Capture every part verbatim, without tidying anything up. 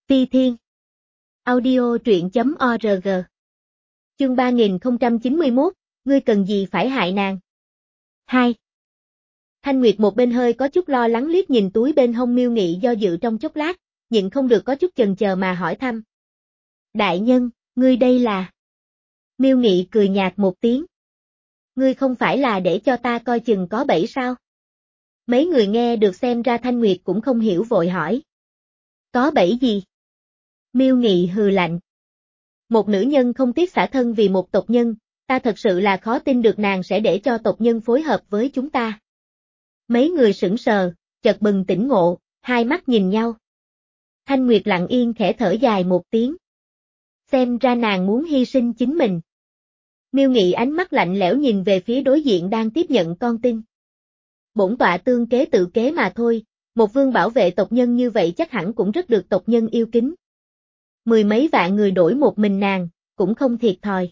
Ti Thiên. Audio truyện chấm org. Chương ba nghìn không trăm chín mươi mốt, ngươi cần gì phải hại nàng? hai. Thanh Nguyệt một bên hơi có chút lo lắng liếc nhìn túi bên hông Miêu Nghị do dự trong chốc lát, nhịn không được có chút chần chờ mà hỏi thăm. Đại nhân, ngươi đây là... Miêu Nghị cười nhạt một tiếng. Ngươi không phải là để cho ta coi chừng có bẫy sao? Mấy người nghe được xem ra Thanh Nguyệt cũng không hiểu vội hỏi. Có bẫy gì? Miêu Nghị hừ lạnh. Một nữ nhân không tiếc xả thân vì một tộc nhân, ta thật sự là khó tin được nàng sẽ để cho tộc nhân phối hợp với chúng ta. Mấy người sững sờ, chợt bừng tỉnh ngộ, hai mắt nhìn nhau. Thanh Nguyệt lặng yên khẽ thở dài một tiếng. Xem ra nàng muốn hy sinh chính mình. Miêu Nghị ánh mắt lạnh lẽo nhìn về phía đối diện đang tiếp nhận con tin. Bổn tọa tương kế tự kế mà thôi, một vương bảo vệ tộc nhân như vậy chắc hẳn cũng rất được tộc nhân yêu kính. Mười mấy vạn người đổi một mình nàng, cũng không thiệt thòi.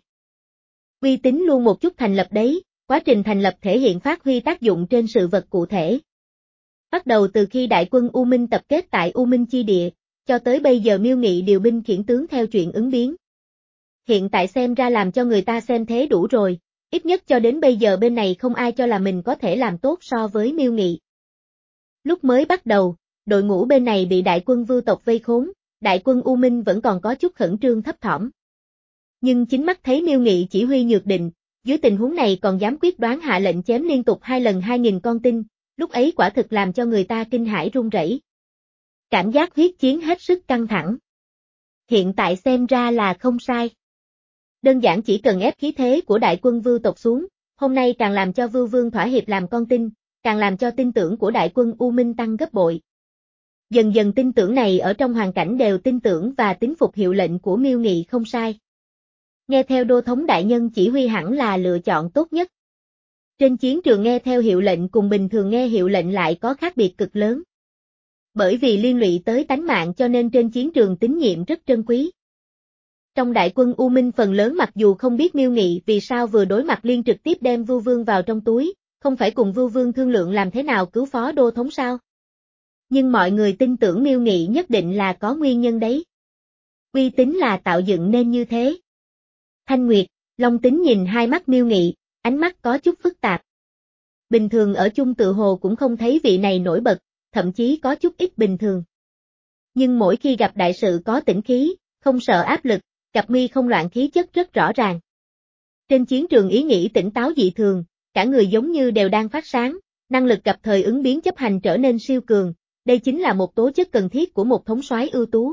Uy tín luôn một chút thành lập đấy, quá trình thành lập thể hiện phát huy tác dụng trên sự vật cụ thể. Bắt đầu từ khi đại quân U Minh tập kết tại U Minh chi địa, cho tới bây giờ Miêu Nghị điều binh khiển tướng theo chuyện ứng biến. Hiện tại xem ra làm cho người ta xem thế đủ rồi, ít nhất cho đến bây giờ bên này không ai cho là mình có thể làm tốt so với Miêu Nghị. Lúc mới bắt đầu, đội ngũ bên này bị đại quân Vưu tộc vây khốn, đại quân U Minh vẫn còn có chút khẩn trương thấp thỏm. Nhưng chính mắt thấy Miêu Nghị chỉ huy nhược định, dưới tình huống này còn dám quyết đoán hạ lệnh chém liên tục hai lần hai nghìn con tin, lúc ấy quả thực làm cho người ta kinh hãi run rẩy. Cảm giác huyết chiến hết sức căng thẳng. Hiện tại xem ra là không sai. Đơn giản chỉ cần ép khí thế của đại quân Vưu tộc xuống, hôm nay càng làm cho Vưu Vương thỏa hiệp làm con tin, càng làm cho tin tưởng của đại quân U Minh tăng gấp bội. Dần dần tin tưởng này ở trong hoàn cảnh đều tin tưởng và tín phục hiệu lệnh của Miêu Nghị không sai. Nghe theo đô thống đại nhân chỉ huy hẳn là lựa chọn tốt nhất. Trên chiến trường nghe theo hiệu lệnh cùng bình thường nghe hiệu lệnh lại có khác biệt cực lớn. Bởi vì liên lụy tới tánh mạng cho nên trên chiến trường tín nhiệm rất trân quý. Trong đại quân U Minh phần lớn mặc dù không biết Miêu Nghị vì sao vừa đối mặt liên trực tiếp đem Vưu Vương vào trong túi, không phải cùng Vưu Vương thương lượng làm thế nào cứu phó đô thống sao? Nhưng mọi người tin tưởng Miêu Nghị nhất định là có nguyên nhân đấy. Uy tín là tạo dựng nên như thế. Thanh Nguyệt, Long Tính nhìn hai mắt Miêu Nghị, ánh mắt có chút phức tạp. Bình thường ở chung tự hồ cũng không thấy vị này nổi bật, thậm chí có chút ít bình thường. Nhưng mỗi khi gặp đại sự có tĩnh khí, không sợ áp lực, cặp mi không loạn khí chất rất rõ ràng. Trên chiến trường ý nghĩ tỉnh táo dị thường, cả người giống như đều đang phát sáng, năng lực gặp thời ứng biến chấp hành trở nên siêu cường. Đây chính là một tố chất cần thiết của một thống soái ưu tú.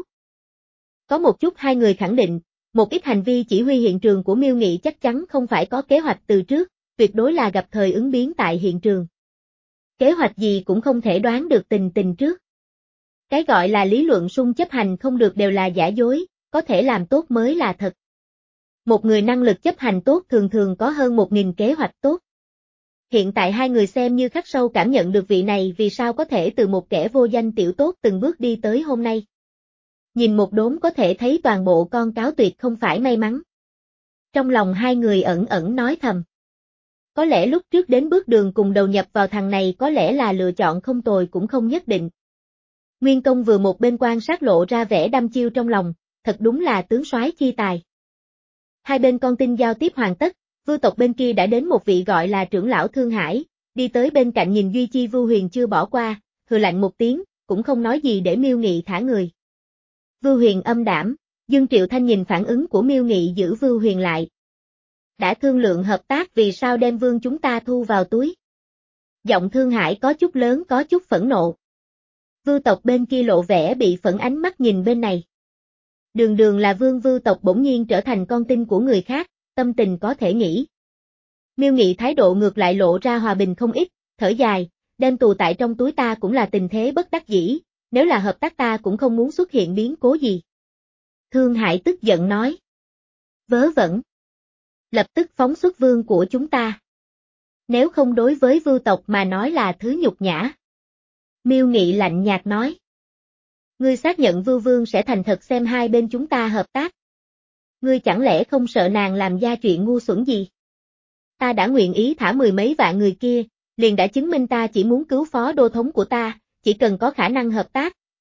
Có một chút hai người khẳng định, một ít hành vi chỉ huy hiện trường của Miêu Nghị chắc chắn không phải có kế hoạch từ trước, tuyệt đối là gặp thời ứng biến tại hiện trường. Kế hoạch gì cũng không thể đoán được tình tình trước. Cái gọi là lý luận sung chấp hành không được đều là giả dối, có thể làm tốt mới là thật. Một người năng lực chấp hành tốt thường thường có hơn một nghìn kế hoạch tốt. Hiện tại hai người xem như khắc sâu cảm nhận được vị này vì sao có thể từ một kẻ vô danh tiểu tốt từng bước đi tới hôm nay. Nhìn một đốm có thể thấy toàn bộ con cáo tuyệt không phải may mắn. Trong lòng hai người ẩn ẩn nói thầm. Có lẽ lúc trước đến bước đường cùng đầu nhập vào thằng này có lẽ là lựa chọn không tồi cũng không nhất định. Nguyên Công vừa một bên quan sát lộ ra vẻ đăm chiêu trong lòng, thật đúng là tướng soái chi tài. Hai bên con tin giao tiếp hoàn tất. Vưu tộc bên kia đã đến một vị gọi là trưởng lão Thương Hải, đi tới bên cạnh nhìn Duy Chi Vưu Huyền chưa bỏ qua, hừ lạnh một tiếng, cũng không nói gì để Miêu Nghị thả người. Vưu Huyền âm đảm, Dương Triệu Thanh nhìn phản ứng của Miêu Nghị giữ Vưu Huyền lại. Đã thương lượng hợp tác vì sao đem vương chúng ta thu vào túi. Giọng Thương Hải có chút lớn có chút phẫn nộ. Vưu tộc bên kia lộ vẻ bị phẫn ánh mắt nhìn bên này. Đường đường là vương Vưu tộc bỗng nhiên trở thành con tin của người khác. Tâm tình có thể nghĩ. Miêu Nghị thái độ ngược lại lộ ra hòa bình không ít, thở dài, đem tù tại trong túi ta cũng là tình thế bất đắc dĩ, nếu là hợp tác ta cũng không muốn xuất hiện biến cố gì. Thương Hải tức giận nói. Vớ vẩn. Lập tức phóng xuất vương của chúng ta. Nếu không đối với Vưu tộc mà nói là thứ nhục nhã. Miêu Nghị lạnh nhạt nói. Ngươi xác nhận Vưu Vương sẽ thành thật xem hai bên chúng ta hợp tác. Ngươi chẳng lẽ không sợ nàng làm ra chuyện ngu xuẩn gì? Ta đã nguyện ý thả mười mấy vạn người kia, liền đã chứng minh ta chỉ muốn cứu phó đô thống của ta, chỉ cần có khả năng hợp tác,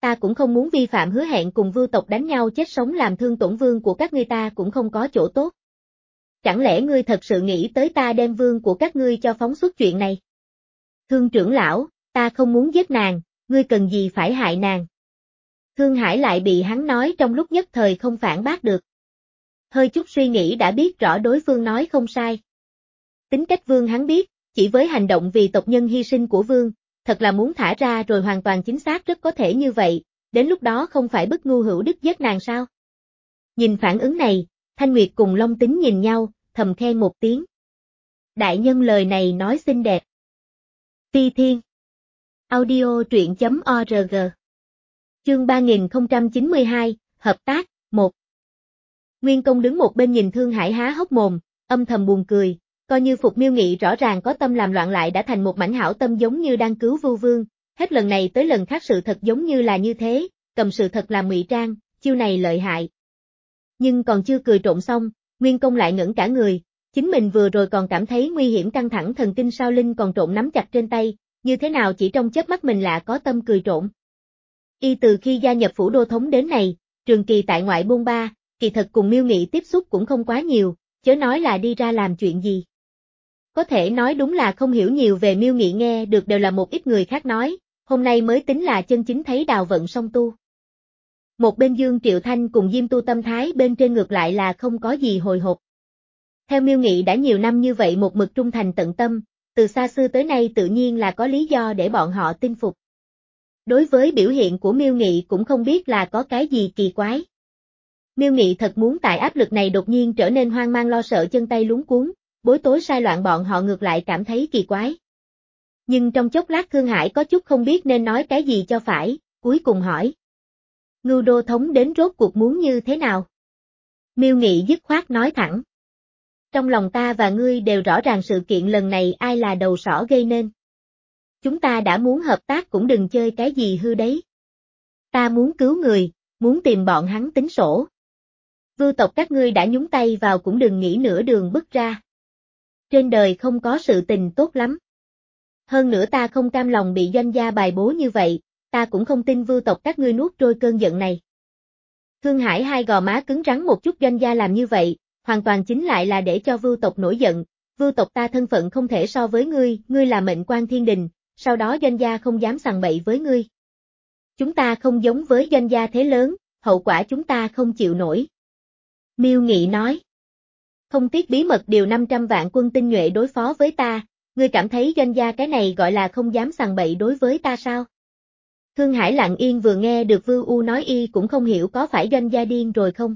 ta cũng không muốn vi phạm hứa hẹn cùng Vưu tộc đánh nhau chết sống làm thương tổn vương của các ngươi, ta cũng không có chỗ tốt. Chẳng lẽ ngươi thật sự nghĩ tới ta đem vương của các ngươi cho phóng xuất chuyện này? Thương trưởng lão, ta không muốn giết nàng, ngươi cần gì phải hại nàng? Thương Hải lại bị hắn nói trong lúc nhất thời không phản bác được. Hơi chút suy nghĩ đã biết rõ đối phương nói không sai. Tính cách vương hắn biết, chỉ với hành động vì tộc nhân hy sinh của vương, thật là muốn thả ra rồi hoàn toàn chính xác rất có thể như vậy, đến lúc đó không phải bức ngu hữu đức giết nàng sao? Nhìn phản ứng này, Thanh Nguyệt cùng Long Tính nhìn nhau, thầm khen một tiếng. Đại nhân lời này nói xinh đẹp. Phi Thiên Audio truyện chấm org Chương ba nghìn không trăm chín mươi hai, Hợp tác, một. Nguyên Công đứng một bên nhìn Thương Hải há hốc mồm, âm thầm buồn cười, coi như Phục Miêu Nghị rõ ràng có tâm làm loạn lại đã thành một mảnh hảo tâm giống như đang cứu Vưu Vương, hết lần này tới lần khác sự thật giống như là như thế, cầm sự thật làm ngụy trang, chiêu này lợi hại. Nhưng còn chưa cười trộn xong, Nguyên Công lại ngẩn cả người, chính mình vừa rồi còn cảm thấy nguy hiểm căng thẳng thần kinh sao linh còn trộn nắm chặt trên tay, như thế nào chỉ trong chớp mắt mình lạ có tâm cười trộn. Y từ khi gia nhập phủ đô thống đến này, trường kỳ tại ngoại bôn ba, kỳ thật cùng Miêu Nghị tiếp xúc cũng không quá nhiều, chớ nói là đi ra làm chuyện gì. Có thể nói đúng là không hiểu nhiều về Miêu Nghị, nghe được đều là một ít người khác nói, hôm nay mới tính là chân chính thấy đào vận song tu. Một bên Dương Triệu Thanh cùng Diêm Tu tâm thái bên trên ngược lại là không có gì hồi hộp. Theo Miêu Nghị đã nhiều năm như vậy một mực trung thành tận tâm, từ xa xưa tới nay tự nhiên là có lý do để bọn họ tin phục. Đối với biểu hiện của Miêu Nghị cũng không biết là có cái gì kỳ quái. Miêu Nghị thật muốn tại áp lực này đột nhiên trở nên hoang mang lo sợ chân tay luống cuống, bối rối sai loạn bọn họ ngược lại cảm thấy kỳ quái. Nhưng trong chốc lát Thương Hải có chút không biết nên nói cái gì cho phải, cuối cùng hỏi. Ngưu đô thống đến rốt cuộc muốn như thế nào? Miêu Nghị dứt khoát nói thẳng. Trong lòng ta và ngươi đều rõ ràng sự kiện lần này ai là đầu sỏ gây nên. Chúng ta đã muốn hợp tác cũng đừng chơi cái gì hư đấy. Ta muốn cứu người, muốn tìm bọn hắn tính sổ. Vưu tộc các ngươi đã nhúng tay vào cũng đừng nghĩ nửa đường bứt ra. Trên đời không có sự tình tốt lắm. Hơn nữa ta không cam lòng bị doanh gia bài bố như vậy, ta cũng không tin Vưu tộc các ngươi nuốt trôi cơn giận này. Thương Hải hai gò má cứng rắn một chút, doanh gia làm như vậy, hoàn toàn chính lại là để cho Vưu tộc nổi giận. Vưu tộc ta thân phận không thể so với ngươi, ngươi là mệnh quan thiên đình, sau đó doanh gia không dám sằng bậy với ngươi. Chúng ta không giống với doanh gia thế lớn, hậu quả chúng ta không chịu nổi. Miêu Nghị nói. Không tiếc bí mật điều năm trăm vạn quân tinh nhuệ đối phó với ta, ngươi cảm thấy doanh gia cái này gọi là không dám sằng bậy đối với ta sao? Thương Hải lặng yên vừa nghe được Vưu U nói y cũng không hiểu có phải doanh gia điên rồi không?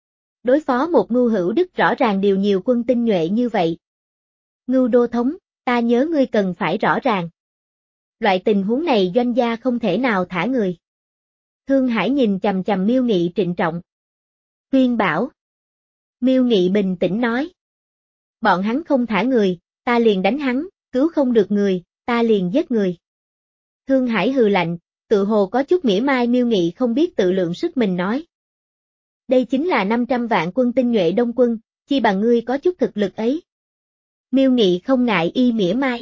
Đối phó một Ngưu hữu đức rõ ràng điều nhiều quân tinh nhuệ như vậy. Ngưu đô thống, ta nhớ ngươi cần phải rõ ràng. Loại tình huống này doanh gia không thể nào thả người. Thương Hải nhìn chằm chằm Miêu Nghị trịnh trọng. Khuyên bảo. Miêu Nghị bình tĩnh nói. Bọn hắn không thả người, ta liền đánh hắn, cứu không được người, ta liền giết người. Thương Hải hừ lạnh, tự hồ có chút mỉa mai Miêu Nghị không biết tự lượng sức mình nói. Đây chính là năm trăm vạn quân tinh nhuệ đông quân, chi bằng ngươi có chút thực lực ấy. Miêu Nghị không ngại y mỉa mai.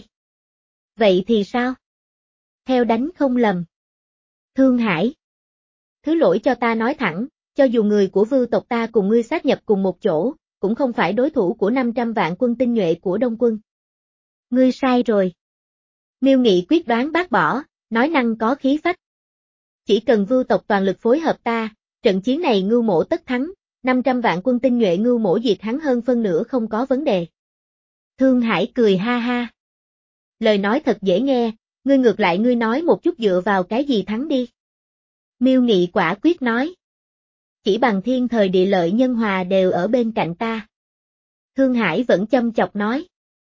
Vậy thì sao? Theo đánh không lầm. Thương Hải. Thứ lỗi cho ta nói thẳng, cho dù người của Vưu tộc ta cùng ngươi sát nhập cùng một chỗ, cũng không phải đối thủ của năm trăm vạn quân tinh nhuệ của Đông quân. Ngươi sai rồi. Miêu Nghị quyết đoán bác bỏ, nói năng có khí phách. Chỉ cần Vưu tộc toàn lực phối hợp ta, trận chiến này Ngưu mỗ tất thắng, năm trăm vạn quân tinh nhuệ Ngưu mỗ diệt hắn hơn phân nửa không có vấn đề. Thương Hải cười ha ha. Lời nói thật dễ nghe, ngươi ngược lại ngươi nói một chút dựa vào cái gì thắng đi. Miêu Nghị quả quyết nói. Chỉ bằng thiên thời địa lợi nhân hòa đều ở bên cạnh ta. Thương Hải vẫn châm chọc nói.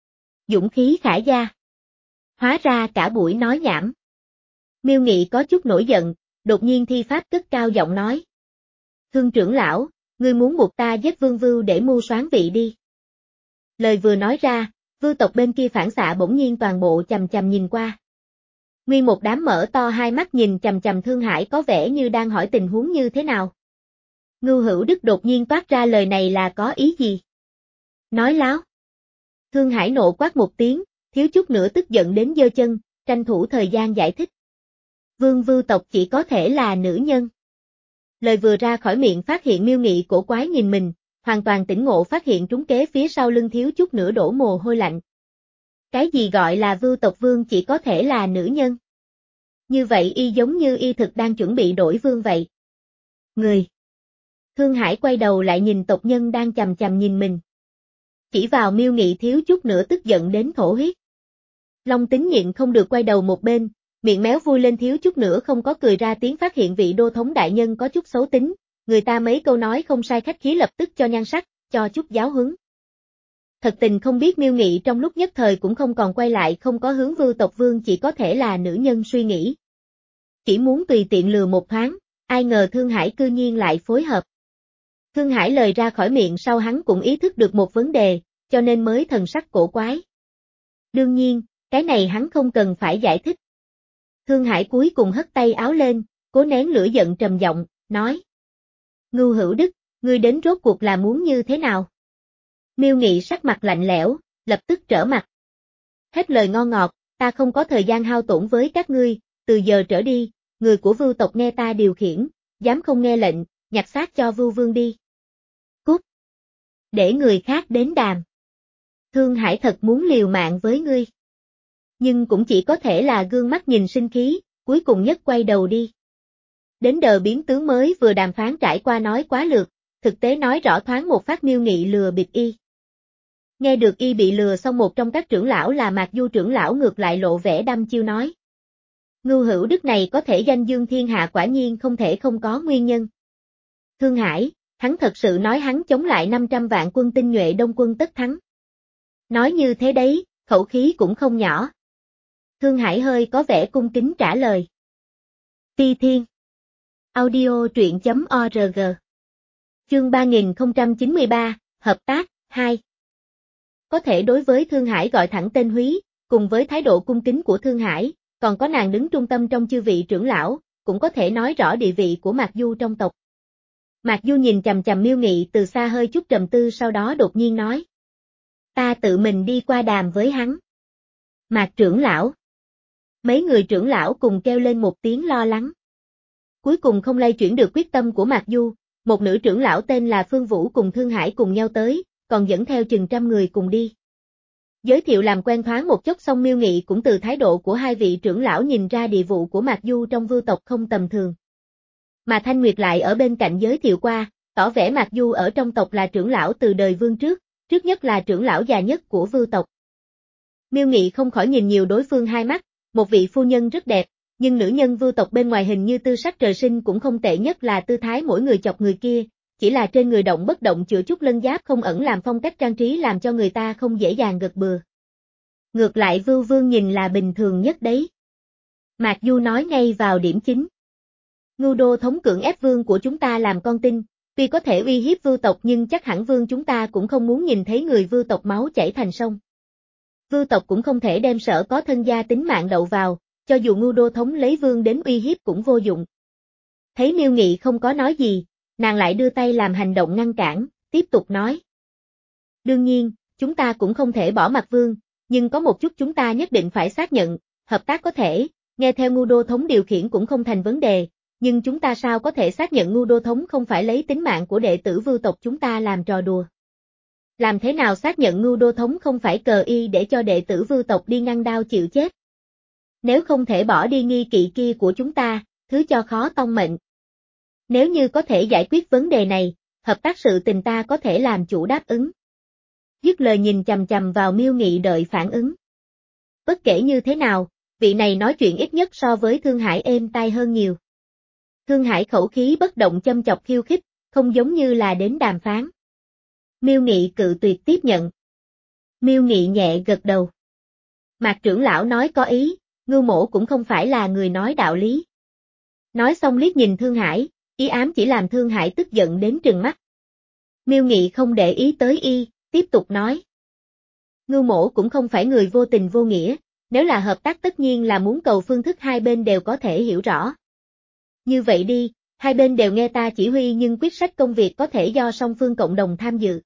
Dũng khí khả gia. Hóa ra cả buổi nói nhảm. Miêu Nghị có chút nổi giận, đột nhiên thi pháp cất cao giọng nói. Thương trưởng lão, ngươi muốn buộc ta giết Vương Vưu để mưu soán vị đi. Lời vừa nói ra, Vưu tộc bên kia phản xạ bỗng nhiên toàn bộ chằm chằm nhìn qua. Nguyên một đám mở to hai mắt nhìn chằm chằm Thương Hải có vẻ như đang hỏi tình huống như thế nào. Ngưu hữu đức đột nhiên toát ra lời này là có ý gì? Nói láo. Thương Hải nộ quát một tiếng, thiếu chút nữa tức giận đến giơ chân, tranh thủ thời gian giải thích. Vương vưu tộc chỉ có thể là nữ nhân. Lời vừa ra khỏi miệng phát hiện Miêu Nghị cổ quái nhìn mình, hoàn toàn tỉnh ngộ phát hiện trúng kế phía sau lưng thiếu chút nữa đổ mồ hôi lạnh. Cái gì gọi là vưu tộc vương chỉ có thể là nữ nhân? Như vậy y giống như y thực đang chuẩn bị đổi vương vậy. Người. Thương Hải quay đầu lại nhìn tộc nhân đang chằm chằm nhìn mình. Chỉ vào Miêu Nghị thiếu chút nữa tức giận đến thổ huyết. Long Tính nhịn không được quay đầu một bên, miệng méo vui lên thiếu chút nữa không có cười ra tiếng phát hiện vị đô thống đại nhân có chút xấu tính, người ta mấy câu nói không sai khách khí lập tức cho nhan sắc, cho chút giáo huấn. Thật tình không biết Miêu Nghị trong lúc nhất thời cũng không còn quay lại không có hướng vưu tộc vương chỉ có thể là nữ nhân suy nghĩ. Chỉ muốn tùy tiện lừa một thoáng, ai ngờ Thương Hải cư nhiên lại phối hợp. Thương Hải lời ra khỏi miệng sau hắn cũng ý thức được một vấn đề, cho nên mới thần sắc cổ quái. Đương nhiên, cái này hắn không cần phải giải thích. Thương Hải cuối cùng hất tay áo lên, cố nén lửa giận trầm giọng, nói. Ngưu Hữu Đức, ngươi đến rốt cuộc là muốn như thế nào? Miêu Nghị sắc mặt lạnh lẽo, lập tức trở mặt. Hết lời ngon ngọt, ta không có thời gian hao tổn với các ngươi, từ giờ trở đi, người của vưu tộc nghe ta điều khiển, dám không nghe lệnh, nhặt xác cho vưu vương đi. Cút. Để người khác đến đàm. Thương Hải thật muốn liều mạng với ngươi. Nhưng cũng chỉ có thể là gương mắt nhìn sinh khí, cuối cùng nhất quay đầu đi. Đến đờ biến tướng mới vừa đàm phán trải qua nói quá lượt, thực tế nói rõ thoáng một phát Miêu Nghị lừa bịp y. Nghe được y bị lừa xong một trong các trưởng lão là Mạc Du trưởng lão ngược lại lộ vẻ đăm chiêu nói. Ngưu Hữu Đức này có thể danh dương thiên hạ quả nhiên không thể không có nguyên nhân. Thương Hải, hắn thật sự nói hắn chống lại năm trăm vạn quân tinh nhuệ đông quân tất thắng. Nói như thế đấy, khẩu khí cũng không nhỏ. Thương Hải hơi có vẻ cung kính trả lời. Ti Thiên. Audio truyện chấm org. Chương ba nghìn không trăm chín mươi ba, Hợp tác, hai. Có thể đối với Thương Hải gọi thẳng tên Húy, cùng với thái độ cung kính của Thương Hải, còn có nàng đứng trung tâm trong chư vị trưởng lão, cũng có thể nói rõ địa vị của Mạc Du trong tộc. Mạc Du nhìn chằm chằm Miêu Nghị từ xa hơi chút trầm tư sau đó đột nhiên nói. Ta tự mình đi qua đàm với hắn. Mạc trưởng lão. Mấy người trưởng lão cùng kêu lên một tiếng lo lắng. Cuối cùng không lay chuyển được quyết tâm của Mạc Du, một nữ trưởng lão tên là Phương Vũ cùng Thương Hải cùng nhau tới, còn dẫn theo chừng trăm người cùng đi. Giới thiệu làm quen thoáng một chút xong Miêu Nghị cũng từ thái độ của hai vị trưởng lão nhìn ra địa vụ của Mạc Du trong vưu tộc không tầm thường. Mà Thanh Nguyệt lại ở bên cạnh giới thiệu qua, tỏ vẻ Mạc Du ở trong tộc là trưởng lão từ đời vương trước, trước nhất là trưởng lão già nhất của vưu tộc. Miêu Nghị không khỏi nhìn nhiều đối phương hai mắt, một vị phu nhân rất đẹp, nhưng nữ nhân vưu tộc bên ngoài hình như tư sắc trời sinh cũng không tệ nhất là tư thái mỗi người chọc người kia, chỉ là trên người động bất động chữa chút lân giáp không ẩn làm phong cách trang trí làm cho người ta không dễ dàng gật bừa. Ngược lại Vưu Vương nhìn là bình thường nhất đấy. Mạc Du nói ngay vào điểm chính. Ngưu đô thống cưỡng ép vương của chúng ta làm con tin, tuy có thể uy hiếp vưu tộc nhưng chắc hẳn vương chúng ta cũng không muốn nhìn thấy người vưu tộc máu chảy thành sông. Vưu tộc cũng không thể đem sợ có thân gia tính mạng đậu vào, cho dù Ngưu đô thống lấy vương đến uy hiếp cũng vô dụng. Thấy Miêu Nghị không có nói gì, nàng lại đưa tay làm hành động ngăn cản, tiếp tục nói. Đương nhiên, chúng ta cũng không thể bỏ mặc vương, nhưng có một chút chúng ta nhất định phải xác nhận, hợp tác có thể, nghe theo Ngưu đô thống điều khiển cũng không thành vấn đề, nhưng chúng ta sao có thể xác nhận Ngưu đô thống không phải lấy tính mạng của đệ tử vưu tộc chúng ta làm trò đùa. Làm thế nào xác nhận Ngưu đô thống không phải cờ y để cho đệ tử vưu tộc đi ngăn đao chịu chết? Nếu không thể bỏ đi nghi kỵ kia của chúng ta, thứ cho khó tông mệnh. Nếu như có thể giải quyết vấn đề này, hợp tác sự tình ta có thể làm chủ đáp ứng. Dứt lời nhìn chằm chằm vào Miêu Nghị đợi phản ứng. Bất kể như thế nào, vị này nói chuyện ít nhất so với Thương Hải êm tai hơn nhiều. Thương Hải khẩu khí bất động châm chọc khiêu khích, không giống như là đến đàm phán. Miêu Nghị cự tuyệt tiếp nhận. Miêu Nghị nhẹ gật đầu. Mạc trưởng lão nói có ý, Ngưu mỗ cũng không phải là người nói đạo lý. Nói xong liếc nhìn Thương Hải, ý ám chỉ làm Thương Hải tức giận đến trừng mắt. Miêu Nghị không để ý tới y, tiếp tục nói. Ngưu mỗ cũng không phải người vô tình vô nghĩa, nếu là hợp tác tất nhiên là muốn cầu phương thức hai bên đều có thể hiểu rõ. Như vậy đi, hai bên đều nghe ta chỉ huy nhưng quyết sách công việc có thể do song phương cộng đồng tham dự.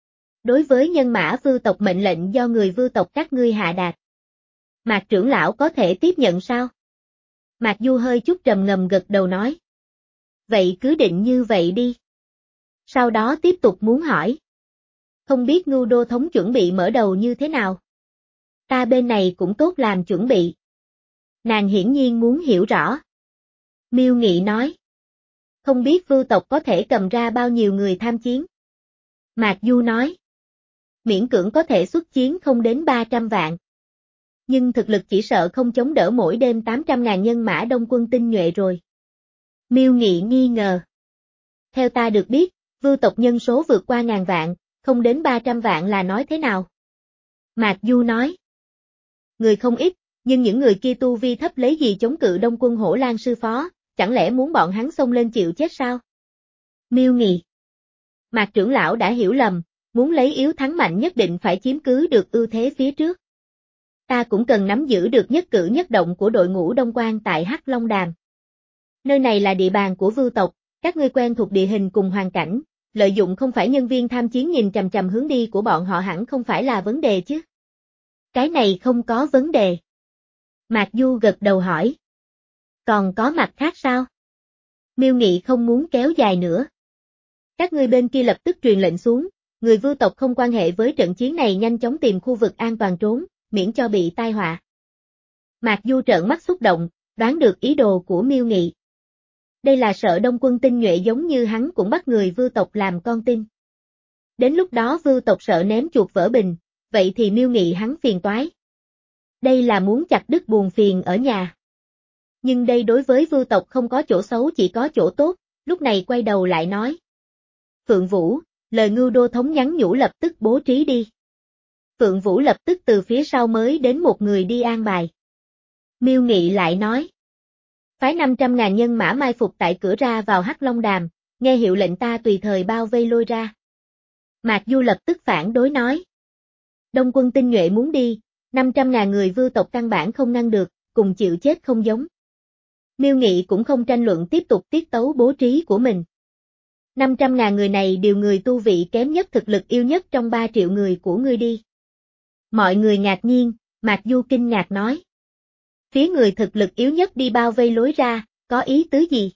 Đối với nhân mã vưu tộc mệnh lệnh do người vưu tộc các ngươi hạ đạt. Mạc trưởng lão có thể tiếp nhận sao? Mạc Du hơi chút trầm ngâm gật đầu nói. Vậy cứ định như vậy đi. Sau đó tiếp tục muốn hỏi. Không biết Ngưu Đô thống chuẩn bị mở đầu như thế nào? Ta bên này cũng tốt làm chuẩn bị. Nàng hiển nhiên muốn hiểu rõ. Miêu Nghị nói. Không biết Vưu tộc có thể cầm ra bao nhiêu người tham chiến? Mạc Du nói. Miễn cưỡng có thể xuất chiến không đến ba trăm vạn. Nhưng thực lực chỉ sợ không chống đỡ mỗi đêm tám trăm ngàn nhân mã đông quân tinh nhuệ rồi. Miêu Nghị nghi ngờ. Theo ta được biết, Vưu tộc nhân số vượt qua ngàn vạn, không đến ba trăm vạn là nói thế nào? Mạc Du nói. Người không ít, nhưng những người kia tu vi thấp lấy gì chống cự đông quân Hổ Lan sư phó, chẳng lẽ muốn bọn hắn xông lên chịu chết sao? Miêu Nghị. Mạc trưởng lão đã hiểu lầm, muốn lấy yếu thắng mạnh nhất định phải chiếm cứ được ưu thế phía trước. Ta cũng cần nắm giữ được nhất cử nhất động của đội ngũ Đông Quan tại Hắc Long Đàm. Nơi này là địa bàn của Vưu tộc, các ngươi quen thuộc địa hình cùng hoàn cảnh, lợi dụng không phải nhân viên tham chiến nhìn chằm chằm hướng đi của bọn họ hẳn không phải là vấn đề chứ. Cái này không có vấn đề. Mạc Du gật đầu hỏi. Còn có mặt khác sao? Miêu Nghị không muốn kéo dài nữa. Các ngươi bên kia lập tức truyền lệnh xuống, người Vưu tộc không quan hệ với trận chiến này nhanh chóng tìm khu vực an toàn trốn, miễn cho bị tai họa. Mạc Du trợn mắt xúc động, đoán được ý đồ của Miêu Nghị. Đây là sợ đông quân tinh nhuệ giống như hắn cũng bắt người Vưu tộc làm con tin. Đến lúc đó Vưu tộc sợ ném chuột vỡ bình, vậy thì Miêu Nghị hắn phiền toái. Đây là muốn chặt đứt buồn phiền ở nhà. Nhưng đây đối với Vưu tộc không có chỗ xấu chỉ có chỗ tốt, lúc này quay đầu lại nói. Phượng Vũ, lời Ngưu Đô thống nhắn nhủ lập tức bố trí đi. Phượng Vũ lập tức từ phía sau mới đến một người đi an bài. Miêu Nghị lại nói. Phái năm trăm ngàn nhân mã mai phục tại cửa ra vào Hắc Long Đàm, nghe hiệu lệnh ta tùy thời bao vây lôi ra. Mạc Du lập tức phản đối nói. Đông quân tinh nhuệ muốn đi, năm trăm ngàn người Vưu tộc căn bản không ngăn được, cùng chịu chết không giống. Miêu Nghị cũng không tranh luận tiếp tục tiết tấu bố trí của mình. năm trăm ngàn người này đều người tu vị kém nhất thực lực yêu nhất trong ba triệu người của ngươi đi. Mọi người ngạc nhiên, Mạc Du kinh ngạc nói. Phía người thực lực yếu nhất đi bao vây lối ra, có ý tứ gì?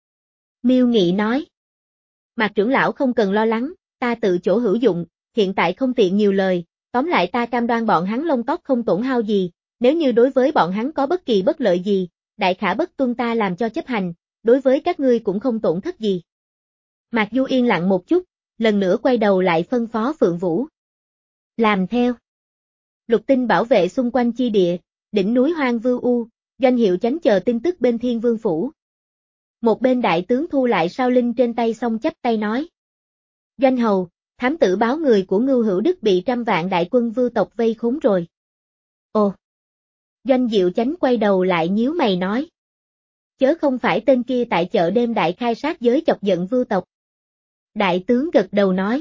Miêu Nghị nói. Mạc trưởng lão không cần lo lắng, ta tự chỗ hữu dụng, hiện tại không tiện nhiều lời, tóm lại ta cam đoan bọn hắn lông tóc không tổn hao gì, nếu như đối với bọn hắn có bất kỳ bất lợi gì, đại khả bất tuân ta làm cho chấp hành, đối với các ngươi cũng không tổn thất gì. Mạc Du yên lặng một chút, lần nữa quay đầu lại phân phó Phượng Vũ. Làm theo. Lục tinh bảo vệ xung quanh chi địa, đỉnh núi Hoang Vưu U, Doanh Hiệu Chánh chờ tin tức bên Thiên Vương Phủ. Một bên đại tướng thu lại sao linh trên tay xong chắp tay nói. Doanh hầu, thám tử báo người của Ngưu Hữu Đức bị trăm vạn đại quân Vưu tộc vây khốn rồi. Ồ! Doanh Diệu Chánh quay đầu lại nhíu mày nói. Chớ không phải tên kia tại chợ đêm đại khai sát giới chọc giận Vưu tộc. Đại tướng gật đầu nói.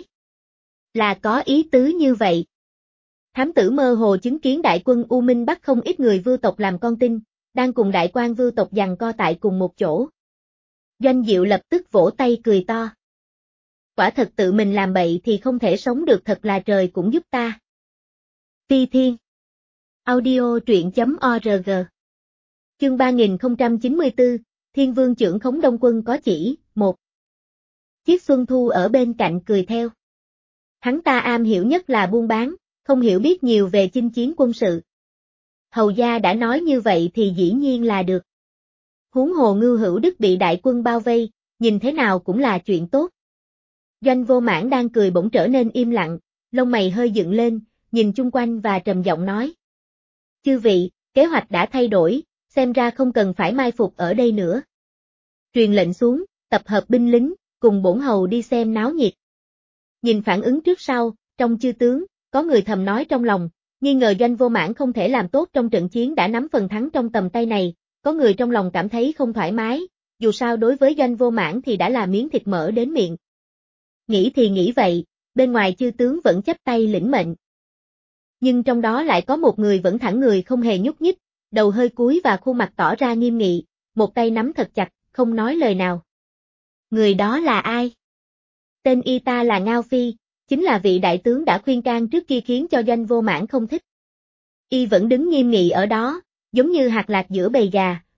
Là có ý tứ như vậy. Thám tử mơ hồ chứng kiến đại quân U Minh bắt không ít người Vưu tộc làm con tin, đang cùng đại quan Vưu tộc giằng co tại cùng một chỗ. Doanh Diệu lập tức vỗ tay cười to. Quả thật tự mình làm bậy thì không thể sống được, thật là trời cũng giúp ta. Phi Thiên Audio truyện chấm org Chương ba nghìn không trăm chín mươi tư, Thiên Vương trưởng khống đông quân có chỉ, một. Chiết Xuân Thu ở bên cạnh cười theo. Hắn ta am hiểu nhất là buôn bán, không hiểu biết nhiều về chinh chiến quân sự. Hầu gia đã nói như vậy thì dĩ nhiên là được. Huống hồ Ngưu Hữu Đức bị đại quân bao vây, nhìn thế nào cũng là chuyện tốt. Doanh Vô Mãn đang cười bỗng trở nên im lặng, lông mày hơi dựng lên, nhìn chung quanh và trầm giọng nói. Chư vị, kế hoạch đã thay đổi, xem ra không cần phải mai phục ở đây nữa. Truyền lệnh xuống, tập hợp binh lính, cùng bổn hầu đi xem náo nhiệt. Nhìn phản ứng trước sau, trong chư tướng, có người thầm nói trong lòng, nghi ngờ Doanh Vô Mãn không thể làm tốt trong trận chiến đã nắm phần thắng trong tầm tay này, có người trong lòng cảm thấy không thoải mái, dù sao đối với Doanh Vô Mãn thì đã là miếng thịt mỡ đến miệng. Nghĩ thì nghĩ vậy, bên ngoài chư tướng vẫn chắp tay lĩnh mệnh. Nhưng trong đó lại có một người vẫn thẳng người không hề nhúc nhích, đầu hơi cúi và khuôn mặt tỏ ra nghiêm nghị, một tay nắm thật chặt, không nói lời nào. Người đó là ai? Tên y ta là Ngao Phi, chính là vị đại tướng đã khuyên can trước kia khiến cho Doanh Vô Mãn không thích. Y vẫn đứng nghiêm nghị ở đó, giống như hạt lạc giữa bầy gà,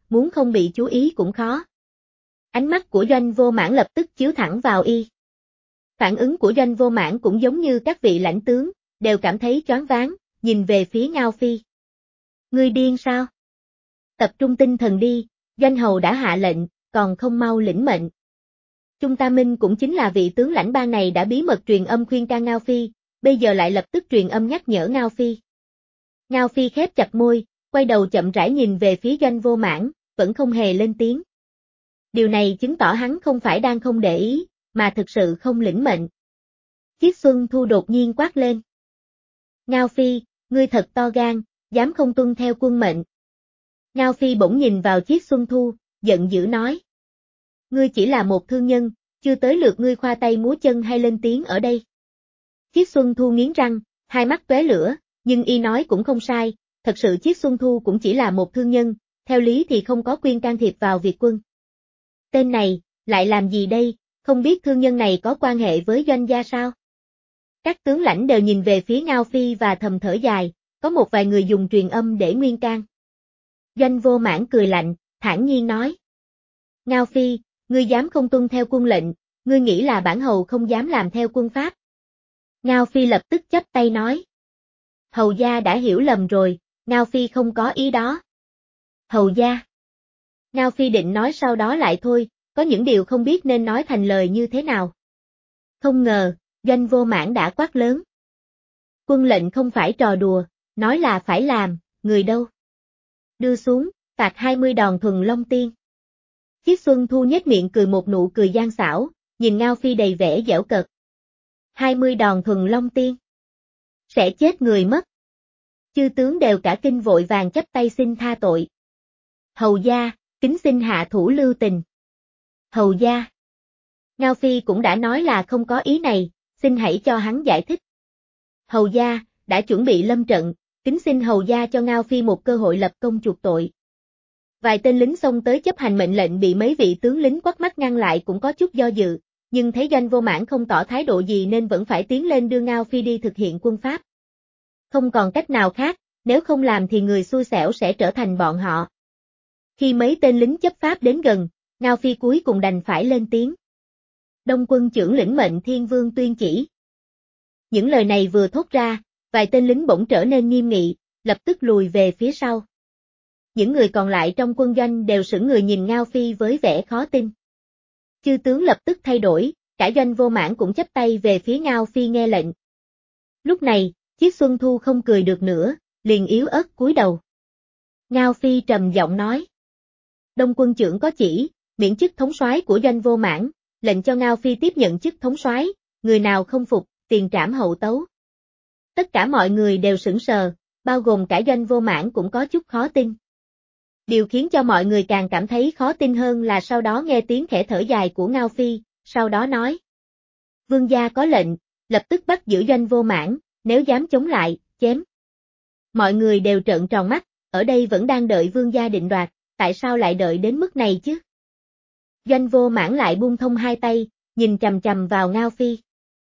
muốn không bị chú ý cũng khó. Ánh mắt của Doanh Vô Mãn lập tức chiếu thẳng vào y. Phản ứng của Doanh Vô Mãn cũng giống như các vị lãnh tướng, đều cảm thấy choáng váng, nhìn về phía Ngao Phi. Ngươi điên sao? Tập trung tinh thần đi, Doanh hầu đã hạ lệnh, còn không mau lĩnh mệnh. Trung Ta Minh cũng chính là vị tướng lãnh bang này đã bí mật truyền âm khuyên can Ngao Phi, bây giờ lại lập tức truyền âm nhắc nhở Ngao Phi. Ngao Phi khép chặt môi, quay đầu chậm rãi nhìn về phía Doanh Vô Mãn, vẫn không hề lên tiếng. Điều này chứng tỏ hắn không phải đang không để ý, mà thực sự không lĩnh mệnh. Chiết Xuân Thu đột nhiên quát lên. Ngao Phi, ngươi thật to gan, dám không tuân theo quân mệnh. Ngao Phi bỗng nhìn vào Chiết Xuân Thu, giận dữ nói. Ngươi chỉ là một thương nhân, chưa tới lượt ngươi khoa tay múa chân hay lên tiếng ở đây. Chiết Xuân Thu nghiến răng, hai mắt tóe lửa, nhưng y nói cũng không sai, thật sự Chiết Xuân Thu cũng chỉ là một thương nhân, theo lý thì không có quyền can thiệp vào việc quân. Tên này, lại làm gì đây, không biết thương nhân này có quan hệ với Doanh gia sao? Các tướng lãnh đều nhìn về phía Ngao Phi và thầm thở dài, có một vài người dùng truyền âm để nguyên can. Doanh Vô Mãn cười lạnh, thản nhiên nói. Ngao Phi, ngươi dám không tuân theo quân lệnh, ngươi nghĩ là bản hầu không dám làm theo quân pháp. Ngao Phi lập tức chắp tay nói. Hầu gia đã hiểu lầm rồi, Ngao Phi không có ý đó. Hầu gia. Ngao Phi định nói sau đó lại thôi, có những điều không biết nên nói thành lời như thế nào. Không ngờ, Doanh Vô Mãn đã quát lớn. Quân lệnh không phải trò đùa, nói là phải làm, người đâu? Đưa xuống, phạt hai mươi đòn thuần long tiên. Chiết Xuân Thu nhếch miệng cười một nụ cười gian xảo, nhìn Ngao Phi đầy vẻ giễu cợt. hai mươi đòn thuần long tiên. Sẽ chết người mất. Chư tướng đều cả kinh vội vàng chắp tay xin tha tội. Hầu gia, kính xin hạ thủ lưu tình. Hầu gia. Ngao Phi cũng đã nói là không có ý này, xin hãy cho hắn giải thích. Hầu gia, đã chuẩn bị lâm trận, kính xin hầu gia cho Ngao Phi một cơ hội lập công chuộc tội. Vài tên lính xông tới chấp hành mệnh lệnh bị mấy vị tướng lính quắt mắt ngăn lại cũng có chút do dự, nhưng thấy Doanh Vô Mãn không tỏ thái độ gì nên vẫn phải tiến lên đưa Ngao Phi đi thực hiện quân pháp. Không còn cách nào khác, nếu không làm thì người xui xẻo sẽ trở thành bọn họ. Khi mấy tên lính chấp pháp đến gần, Ngao Phi cuối cùng đành phải lên tiếng. Đông quân trưởng lĩnh mệnh Thiên Vương tuyên chỉ. Những lời này vừa thốt ra, vài tên lính bỗng trở nên nghiêm nghị, lập tức lùi về phía sau. Những người còn lại trong quân doanh đều sững người nhìn Ngao Phi với vẻ khó tin. Chư tướng lập tức thay đổi, cả Doanh Vô Mãn cũng chắp tay về phía Ngao Phi nghe lệnh. Lúc này, Chiết Xuân Thu không cười được nữa, liền yếu ớt cúi đầu. Ngao Phi trầm giọng nói. Đông quân trưởng có chỉ, miễn chức thống soái của Doanh Vô Mãn, lệnh cho Ngao Phi tiếp nhận chức thống soái, người nào không phục, tiền trảm hậu tấu. Tất cả mọi người đều sững sờ, bao gồm cả Doanh Vô Mãn cũng có chút khó tin. Điều khiến cho mọi người càng cảm thấy khó tin hơn là sau đó nghe tiếng khẽ thở dài của Ngao Phi, sau đó nói. Vương gia có lệnh, lập tức bắt giữ Doanh Vô Mãn, nếu dám chống lại, chém. Mọi người đều trợn tròn mắt, ở đây vẫn đang đợi vương gia định đoạt, tại sao lại đợi đến mức này chứ? Doanh Vô Mãn lại buông thong hai tay, nhìn chằm chằm vào Ngao Phi.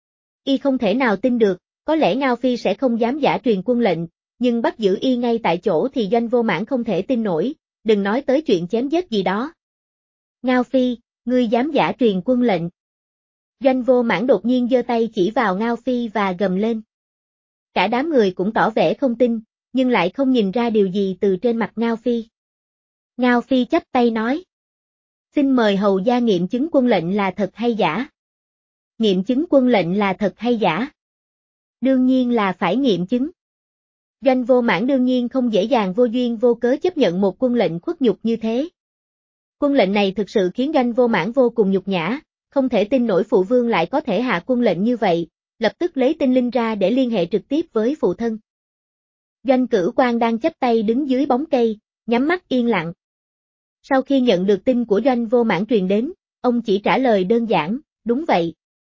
Y không thể nào tin được, có lẽ Ngao Phi sẽ không dám giả truyền quân lệnh, nhưng bắt giữ y ngay tại chỗ thì Doanh Vô Mãn không thể tin nổi, đừng nói tới chuyện chém giết gì đó. Ngao Phi, ngươi dám giả truyền quân lệnh. Doanh Vô Mãn đột nhiên giơ tay chỉ vào Ngao Phi và gầm lên. Cả đám người cũng tỏ vẻ không tin, nhưng lại không nhìn ra điều gì từ trên mặt Ngao Phi. Ngao Phi chắp tay nói. Xin mời hầu gia nghiệm chứng quân lệnh là thật hay giả. Nghiệm chứng quân lệnh là thật hay giả? Đương nhiên là phải nghiệm chứng. Doanh Vô Mãn đương nhiên không dễ dàng vô duyên vô cớ chấp nhận một quân lệnh khuất nhục như thế. Quân lệnh này thực sự khiến Doanh Vô Mãn vô cùng nhục nhã, không thể tin nổi phụ vương lại có thể hạ quân lệnh như vậy, lập tức lấy tinh linh ra để liên hệ trực tiếp với phụ thân. Doanh Cửu Quan đang chắp tay đứng dưới bóng cây, nhắm mắt yên lặng. Sau khi nhận được tin của Doanh Vô Mãn truyền đến, ông chỉ trả lời đơn giản, đúng vậy.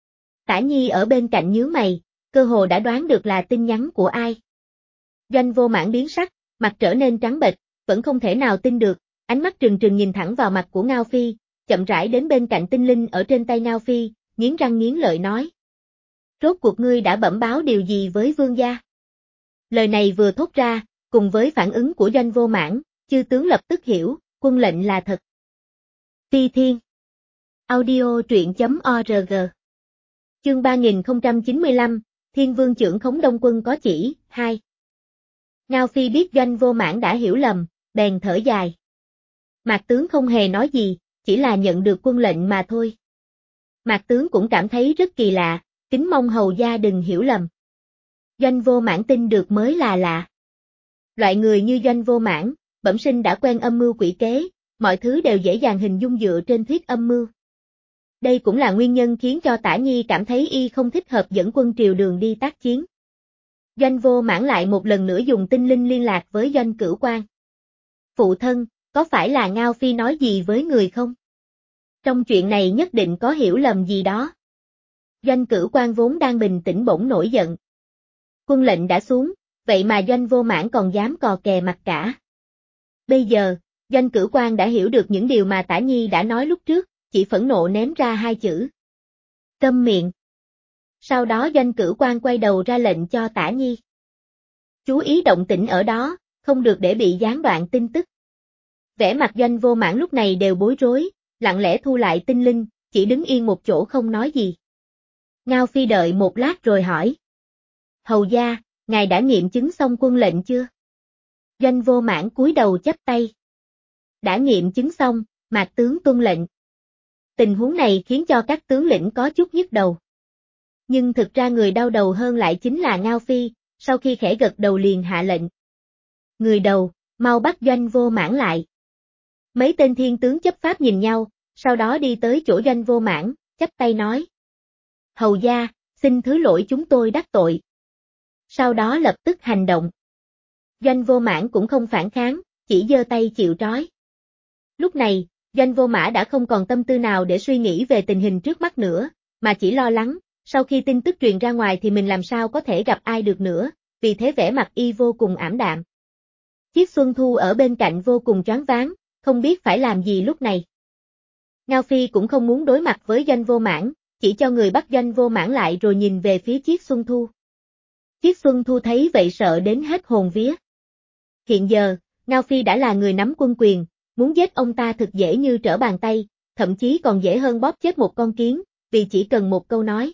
Tả Nhi ở bên cạnh nhướng mày, cơ hồ đã đoán được là tin nhắn của ai. Doanh Vô Mãn biến sắc, mặt trở nên trắng bệch, vẫn không thể nào tin được, ánh mắt trừng trừng nhìn thẳng vào mặt của Ngao Phi, chậm rãi đến bên cạnh tinh linh ở trên tay Ngao Phi, nghiến răng nghiến lợi nói. Rốt cuộc ngươi đã bẩm báo điều gì với vương gia? Lời này vừa thốt ra, cùng với phản ứng của Doanh Vô Mãn, chư tướng lập tức hiểu, quân lệnh là thật. Phi Thiên. Audio truyện chấm org. Chương ba nghìn không trăm chín mươi lăm, Thiên Vương trưởng khống Đông quân có chỉ, hai. Ngao Phi biết Doanh Vô Mãn đã hiểu lầm, bèn thở dài. Mạc tướng không hề nói gì, chỉ là nhận được quân lệnh mà thôi. Mạc tướng cũng cảm thấy rất kỳ lạ, kính mong hầu gia đừng hiểu lầm. Doanh Vô Mãn tin được mới là lạ. Loại người như Doanh Vô Mãn, bẩm sinh đã quen âm mưu quỷ kế, mọi thứ đều dễ dàng hình dung dựa trên thuyết âm mưu. Đây cũng là nguyên nhân khiến cho Tả Nhi cảm thấy y không thích hợp dẫn quân triều Đường đi tác chiến. Doanh Vô Mãn lại một lần nữa dùng tinh linh liên lạc với Doanh Cửu Quan. Phụ thân, có phải là Ngao Phi nói gì với người không? Trong chuyện này nhất định có hiểu lầm gì đó. Doanh Cửu Quan vốn đang bình tĩnh bỗng nổi giận. Quân lệnh đã xuống, vậy mà Doanh Vô Mãn còn dám cò kè mặt cả. Bây giờ, Doanh Cửu Quan đã hiểu được những điều mà Tả Nhi đã nói lúc trước, chỉ phẫn nộ ném ra hai chữ. Câm miệng. Sau đó Doanh Cửu Quan quay đầu ra lệnh cho Tả Nhi. Chú ý động tĩnh ở đó, không được để bị gián đoạn tin tức. Vẻ mặt Doanh Vô Mãn lúc này đều bối rối, lặng lẽ thu lại tinh linh, chỉ đứng yên một chỗ không nói gì. Ngao Phi đợi một lát rồi hỏi. Hầu gia, ngài đã nghiệm chứng xong quân lệnh chưa? Doanh Vô Mãn cúi đầu chắp tay. Đã nghiệm chứng xong, Mạc tướng tuân lệnh. Tình huống này khiến cho các tướng lĩnh có chút nhức đầu. Nhưng thực ra người đau đầu hơn lại chính là Ngao Phi, sau khi khẽ gật đầu liền hạ lệnh. Người đầu, mau bắt Doanh Vô Mãn lại. Mấy tên thiên tướng chấp pháp nhìn nhau, sau đó đi tới chỗ Doanh Vô Mãn, chắp tay nói. Hầu gia, xin thứ lỗi chúng tôi đắc tội. Sau đó lập tức hành động. Doanh Vô Mãn cũng không phản kháng, chỉ giơ tay chịu trói. Lúc này, Doanh Vô Mã đã không còn tâm tư nào để suy nghĩ về tình hình trước mắt nữa, mà chỉ lo lắng, sau khi tin tức truyền ra ngoài thì mình làm sao có thể gặp ai được nữa, vì thế vẻ mặt y vô cùng ảm đạm. Chiết Xuân Thu ở bên cạnh vô cùng choáng váng, không biết phải làm gì lúc này. Ngao Phi cũng không muốn đối mặt với Doanh Vô Mãn, chỉ cho người bắt Doanh Vô Mãn lại rồi nhìn về phía Chiết Xuân Thu. Chiết Xuân Thu thấy vậy sợ đến hết hồn vía. Hiện giờ, Ngao Phi đã là người nắm quân quyền, muốn giết ông ta thực dễ như trở bàn tay, thậm chí còn dễ hơn bóp chết một con kiến, vì chỉ cần một câu nói.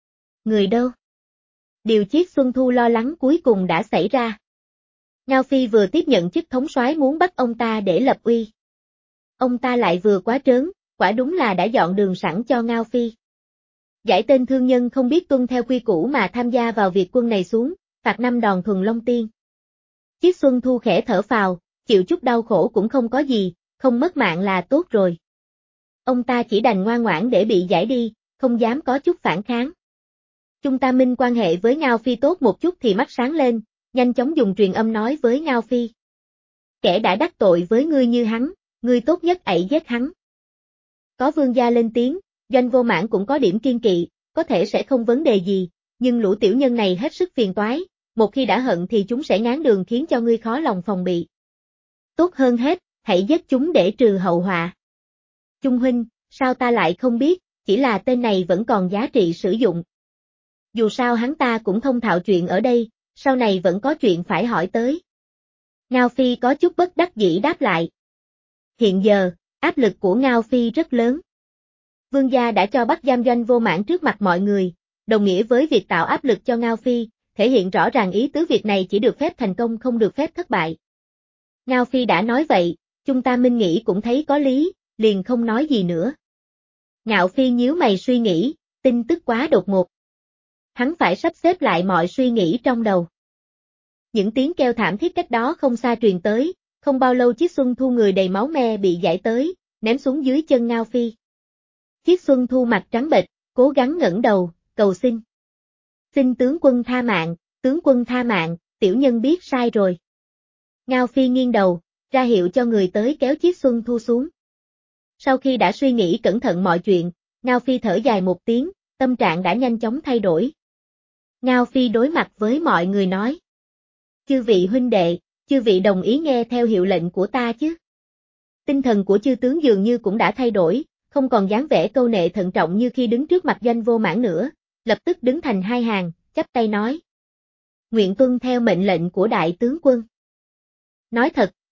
Người đâu? Điều Chiết Xuân Thu lo lắng cuối cùng đã xảy ra. Ngao Phi vừa tiếp nhận chức thống soái muốn bắt ông ta để lập uy. Ông ta lại vừa quá trớn, quả đúng là đã dọn đường sẵn cho Ngao Phi. Giải tên thương nhân không biết tuân theo quy củ mà tham gia vào việc quân này xuống, phạt năm đòn thuần long tiên. Chiết Xuân Thu khẽ thở phào, chịu chút đau khổ cũng không có gì, không mất mạng là tốt rồi. Ông ta chỉ đành ngoan ngoãn để bị giải đi, không dám có chút phản kháng. Trung Tam Minh quan hệ với Ngao Phi tốt một chút thì mắt sáng lên, nhanh chóng dùng truyền âm nói với Ngao Phi. Kẻ đã đắc tội với ngươi như hắn, ngươi tốt nhất ẩy giết hắn. Có vương gia lên tiếng, Doanh Vô Mãn cũng có điểm kiên kỵ, có thể sẽ không vấn đề gì, nhưng lũ tiểu nhân này hết sức phiền toái, một khi đã hận thì chúng sẽ ngáng đường khiến cho ngươi khó lòng phòng bị. Tốt hơn hết, hãy giết chúng để trừ hậu họa. Trung huynh, sao ta lại không biết, chỉ là tên này vẫn còn giá trị sử dụng. Dù sao hắn ta cũng thông thạo chuyện ở đây, sau này vẫn có chuyện phải hỏi tới. Ngao Phi có chút bất đắc dĩ đáp lại. Hiện giờ, áp lực của Ngao Phi rất lớn. Vương gia đã cho bắt giam Doanh Vô Mãn trước mặt mọi người, đồng nghĩa với việc tạo áp lực cho Ngao Phi, thể hiện rõ ràng ý tứ việc này chỉ được phép thành công không được phép thất bại. Ngao Phi đã nói vậy, Trung Tam Minh nghĩ cũng thấy có lý, liền không nói gì nữa. Ngạo Phi nhíu mày suy nghĩ, tin tức quá đột ngột. Hắn phải sắp xếp lại mọi suy nghĩ trong đầu. Những tiếng kêu thảm thiết cách đó không xa truyền tới, không bao lâu Chiết Xuân Thu người đầy máu me bị giải tới, ném xuống dưới chân Ngao Phi. Chiết Xuân Thu mặt trắng bệch, cố gắng ngẩng đầu, cầu xin. Xin tướng quân tha mạng, tướng quân tha mạng, tiểu nhân biết sai rồi. Ngao Phi nghiêng đầu, ra hiệu cho người tới kéo Chiết Xuân Thu xuống. Sau khi đã suy nghĩ cẩn thận mọi chuyện, Ngao Phi thở dài một tiếng, tâm trạng đã nhanh chóng thay đổi. Ngao Phi đối mặt với mọi người nói. Chư vị huynh đệ, chư vị đồng ý nghe theo hiệu lệnh của ta chứ? Tinh thần của chư tướng dường như cũng đã thay đổi, không còn dáng vẻ câu nệ thận trọng như khi đứng trước mặt Doanh Vô Mãn nữa, lập tức đứng thành hai hàng, chắp tay nói. Nguyện tuân theo mệnh lệnh của đại tướng quân. Nói thật,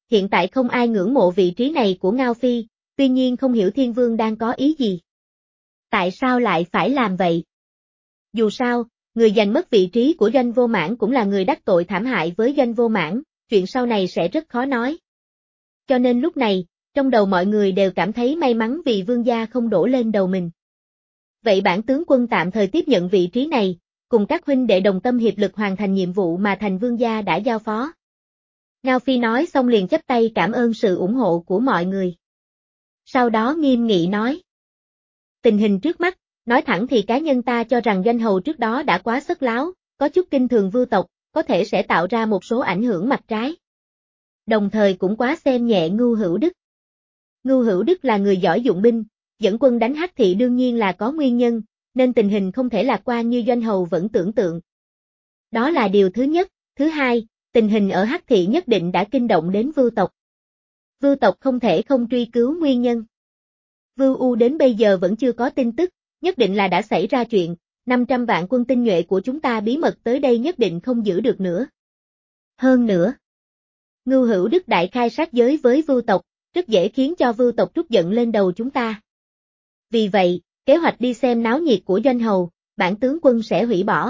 hiện tại không ai ngưỡng mộ vị trí này của Ngao Phi, tuy nhiên không hiểu Thiên Vương đang có ý gì. Tại sao lại phải làm vậy? Dù sao, người giành mất vị trí của Doanh Vô Mãn cũng là người đắc tội thảm hại với Doanh Vô Mãn, chuyện sau này sẽ rất khó nói. Cho nên lúc này, trong đầu mọi người đều cảm thấy may mắn vì vương gia không đổ lên đầu mình. Vậy bản tướng quân tạm thời tiếp nhận vị trí này, cùng các huynh đệ đồng tâm hiệp lực hoàn thành nhiệm vụ mà thành vương gia đã giao phó. Ngao Phi nói xong liền chắp tay cảm ơn sự ủng hộ của mọi người. Sau đó nghiêm nghị nói. Tình hình trước mắt, nói thẳng thì cá nhân ta cho rằng Doanh hầu trước đó đã quá sất láo, có chút kinh thường vưu tộc, có thể sẽ tạo ra một số ảnh hưởng mặt trái. Đồng thời cũng quá xem nhẹ Ngưu Hữu Đức. Ngưu Hữu Đức là người giỏi dụng binh, dẫn quân đánh Hắc Thị đương nhiên là có nguyên nhân, nên tình hình không thể lạc quan như Doanh hầu vẫn tưởng tượng. Đó là điều thứ nhất, thứ hai, tình hình ở Hắc Thị nhất định đã kinh động đến Vưu tộc. Vưu tộc không thể không truy cứu nguyên nhân. Vưu U đến bây giờ vẫn chưa có tin tức, nhất định là đã xảy ra chuyện, năm trăm vạn quân tinh nhuệ của chúng ta bí mật tới đây nhất định không giữ được nữa. Hơn nữa, Ngưu Hữu Đức đại khai sát giới với Vưu tộc, rất dễ khiến cho Vưu tộc trút giận lên đầu chúng ta. Vì vậy, kế hoạch đi xem náo nhiệt của Doanh hầu, bản tướng quân sẽ hủy bỏ.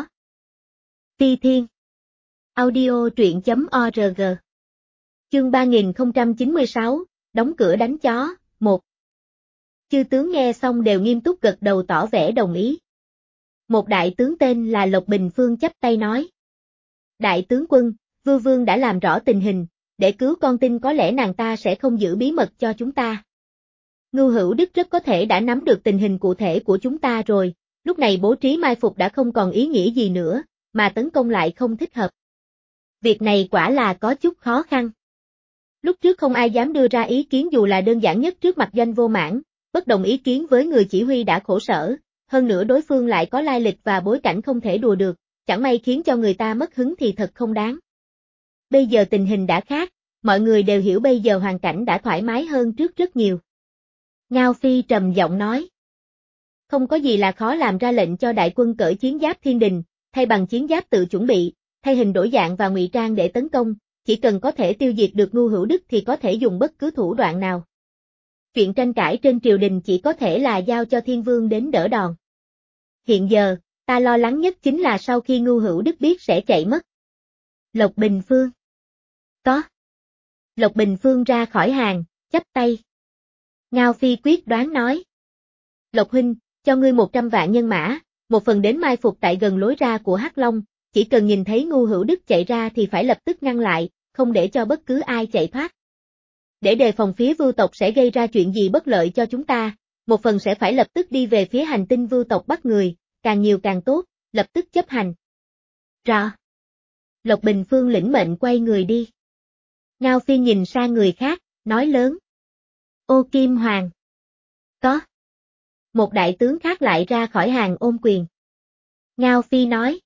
Phi Thiên Audio truyện chấm org Chương ba nghìn không trăm chín mươi sáu, đóng cửa đánh chó, một. Chư tướng nghe xong đều nghiêm túc gật đầu tỏ vẻ đồng ý. Một đại tướng tên là Lộc Bình Phương chắp tay nói. Đại tướng quân, Vưu Vương đã làm rõ tình hình, để cứu con tin có lẽ nàng ta sẽ không giữ bí mật cho chúng ta. Ngưu Hữu Đức rất có thể đã nắm được tình hình cụ thể của chúng ta rồi, lúc này bố trí mai phục đã không còn ý nghĩa gì nữa, mà tấn công lại không thích hợp. Việc này quả là có chút khó khăn. Lúc trước không ai dám đưa ra ý kiến dù là đơn giản nhất trước mặt Doanh Vô Mãn, bất đồng ý kiến với người chỉ huy đã khổ sở, hơn nữa đối phương lại có lai lịch và bối cảnh không thể đùa được, chẳng may khiến cho người ta mất hứng thì thật không đáng. Bây giờ tình hình đã khác, mọi người đều hiểu bây giờ hoàn cảnh đã thoải mái hơn trước rất nhiều. Ngao Phi trầm giọng nói. Không có gì là khó làm ra lệnh cho đại quân cởi chiến giáp thiên đình, thay bằng chiến giáp tự chuẩn bị, thay hình đổi dạng và ngụy trang để tấn công, chỉ cần có thể tiêu diệt được Ngưu Hữu Đức thì có thể dùng bất cứ thủ đoạn nào. Chuyện tranh cãi trên triều đình chỉ có thể là giao cho Thiên Vương đến đỡ đòn. Hiện giờ, ta lo lắng nhất chính là sau khi Ngưu Hữu Đức biết sẽ chạy mất. Lộc Bình Phương. Có. Lộc Bình Phương ra khỏi hàng, chắp tay. Ngao Phi quyết đoán nói. Lộc huynh, cho ngươi một trăm vạn nhân mã, một phần đến mai phục tại gần lối ra của Hắc Long, chỉ cần nhìn thấy Ngưu Hữu Đức chạy ra thì phải lập tức ngăn lại, không để cho bất cứ ai chạy thoát. Để đề phòng phía Vưu tộc sẽ gây ra chuyện gì bất lợi cho chúng ta, một phần sẽ phải lập tức đi về phía hành tinh Vưu tộc bắt người, càng nhiều càng tốt, lập tức chấp hành. Rõ. Lộc Bình Phương lĩnh mệnh quay người đi. Ngao Phi nhìn sang người khác, nói lớn. Ô Kim Hoàng. Có. Một đại tướng khác lại ra khỏi hàng ôm quyền. Ngao Phi nói.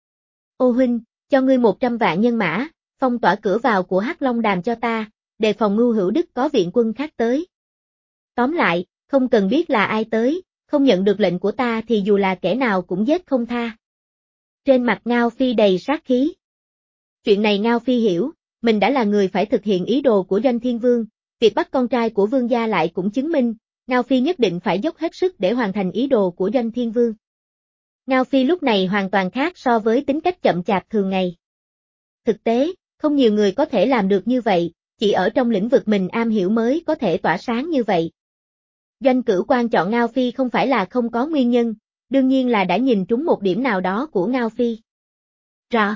Ô huynh, cho ngươi một trăm vạn nhân mã, phong tỏa cửa vào của Hắc Long Đàm cho ta, đề phòng Ngưu Hữu Đức có viện quân khác tới. Tóm lại, không cần biết là ai tới, không nhận được lệnh của ta thì dù là kẻ nào cũng giết không tha. Trên mặt Ngao Phi đầy sát khí. Chuyện này Ngao Phi hiểu, mình đã là người phải thực hiện ý đồ của Doanh Thiên Vương, việc bắt con trai của vương gia lại cũng chứng minh, Ngao Phi nhất định phải dốc hết sức để hoàn thành ý đồ của Doanh Thiên Vương. Ngao Phi lúc này hoàn toàn khác so với tính cách chậm chạp thường ngày. Thực tế, không nhiều người có thể làm được như vậy, chỉ ở trong lĩnh vực mình am hiểu mới có thể tỏa sáng như vậy. Doanh Cửu Quan chọn Ngao Phi không phải là không có nguyên nhân, đương nhiên là đã nhìn trúng một điểm nào đó của Ngao Phi. Rõ.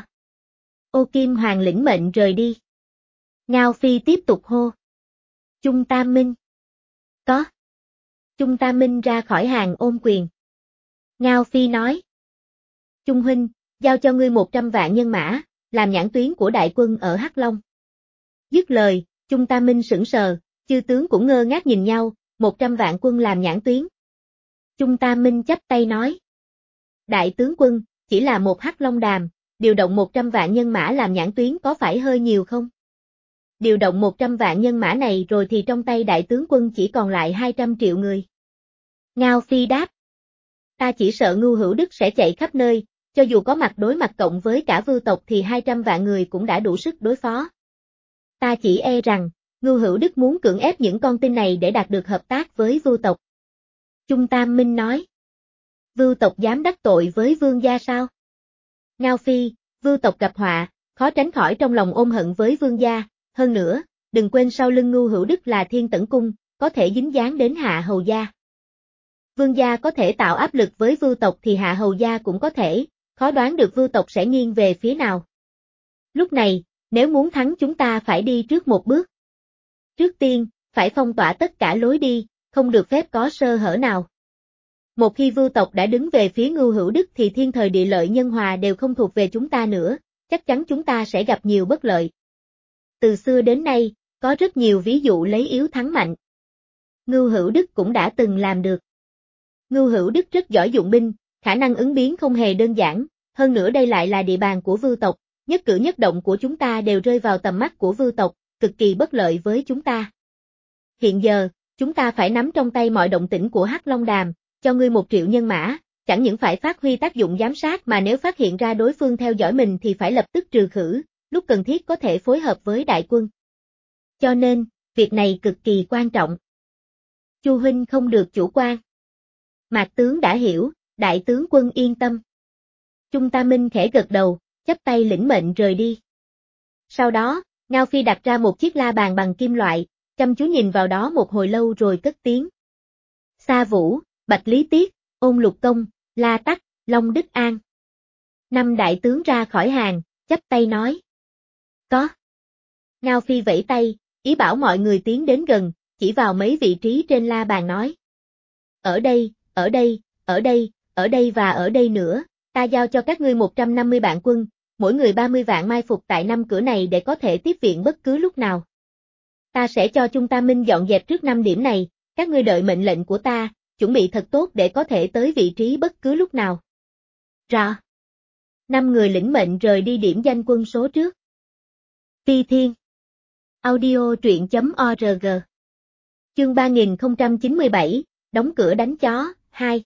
Ô Kim Hoàng lĩnh mệnh rời đi. Ngao Phi tiếp tục hô. Trung Tam Minh. Có. Trung Tam Minh ra khỏi hàng ôm quyền. Ngao Phi nói. Trung huynh, giao cho ngươi một trăm vạn nhân mã, làm nhãn tuyến của đại quân ở Hắc Long. Dứt lời, Trung Tam Minh sững sờ, chư tướng cũng ngơ ngác nhìn nhau, một trăm vạn quân làm nhãn tuyến. Trung Tam Minh chắp tay nói. Đại tướng quân, chỉ là một Hắc Long Đàm, điều động một trăm vạn nhân mã làm nhãn tuyến có phải hơi nhiều không? Điều động một trăm vạn nhân mã này rồi thì trong tay đại tướng quân chỉ còn lại hai trăm triệu người. Ngao Phi đáp. Ta chỉ sợ Ngưu Hữu Đức sẽ chạy khắp nơi, cho dù có mặt đối mặt cộng với cả Vưu tộc thì hai trăm vạn người cũng đã đủ sức đối phó. Ta chỉ e rằng, Ngưu Hữu Đức muốn cưỡng ép những con tin này để đạt được hợp tác với Vưu tộc. Trung Tam Minh nói. Vưu tộc dám đắc tội với vương gia sao? Ngao Phi, Vưu tộc gặp họa, khó tránh khỏi trong lòng ôm hận với vương gia, hơn nữa, đừng quên sau lưng Ngưu Hữu Đức là Thiên Tẩn Cung, có thể dính dáng đến Hạ Hầu gia. Vương gia có thể tạo áp lực với Vưu tộc thì Hạ Hầu gia cũng có thể, khó đoán được Vưu tộc sẽ nghiêng về phía nào. Lúc này, nếu muốn thắng chúng ta phải đi trước một bước. Trước tiên, phải phong tỏa tất cả lối đi, không được phép có sơ hở nào. Một khi Vưu tộc đã đứng về phía Ngưu Hữu Đức thì thiên thời địa lợi nhân hòa đều không thuộc về chúng ta nữa, chắc chắn chúng ta sẽ gặp nhiều bất lợi. Từ xưa đến nay, có rất nhiều ví dụ lấy yếu thắng mạnh. Ngưu Hữu Đức cũng đã từng làm được. Ngưu Hữu Đức rất giỏi dụng binh, khả năng ứng biến không hề đơn giản, hơn nữa đây lại là địa bàn của Vưu tộc, nhất cử nhất động của chúng ta đều rơi vào tầm mắt của Vưu tộc, cực kỳ bất lợi với chúng ta. Hiện giờ, chúng ta phải nắm trong tay mọi động tĩnh của Hắc Long Đàm, cho ngươi một triệu nhân mã, chẳng những phải phát huy tác dụng giám sát mà nếu phát hiện ra đối phương theo dõi mình thì phải lập tức trừ khử, lúc cần thiết có thể phối hợp với đại quân. Cho nên, việc này cực kỳ quan trọng. Chu huynh không được chủ quan. Mạc tướng đã hiểu, đại tướng quân yên tâm. Trung Tam Minh khẽ gật đầu, chắp tay lĩnh mệnh rời đi. Sau đó, Ngao Phi đặt ra một chiếc la bàn bằng kim loại, chăm chú nhìn vào đó một hồi lâu rồi cất tiếng. Sa Vũ, Bạch Lý Tiết, Ôn Lục Công, La Tắc, Long Đức An. Năm đại tướng ra khỏi hàng, chắp tay nói. Có. Ngao Phi vẫy tay, ý bảo mọi người tiến đến gần, chỉ vào mấy vị trí trên la bàn nói. Ở đây, ở đây, ở đây, ở đây và ở đây nữa, ta giao cho các ngươi một trăm năm mươi vạn quân, mỗi người ba mươi vạn mai phục tại năm cửa này để có thể tiếp viện bất cứ lúc nào. Ta sẽ cho Trung Tam Minh dọn dẹp trước năm điểm này, các ngươi đợi mệnh lệnh của ta, chuẩn bị thật tốt để có thể tới vị trí bất cứ lúc nào. Rõ. Năm người lĩnh mệnh rời đi điểm danh quân số trước. Phi Thiên. Audio truyện chấm org. Chương ba nghìn không trăm chín mươi bảy, đóng cửa đánh chó, hai.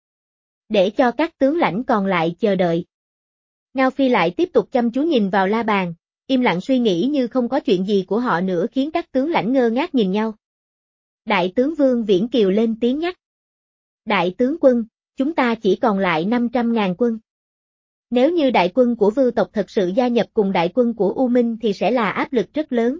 Để cho các tướng lãnh còn lại chờ đợi. Ngao Phi lại tiếp tục chăm chú nhìn vào la bàn, im lặng suy nghĩ như không có chuyện gì của họ nữa khiến các tướng lãnh ngơ ngác nhìn nhau. Đại tướng Vương Viễn Kiều lên tiếng nhắc. Đại tướng quân, chúng ta chỉ còn lại năm trăm ngàn quân. Nếu như đại quân của Vưu tộc thật sự gia nhập cùng đại quân của U Minh thì sẽ là áp lực rất lớn.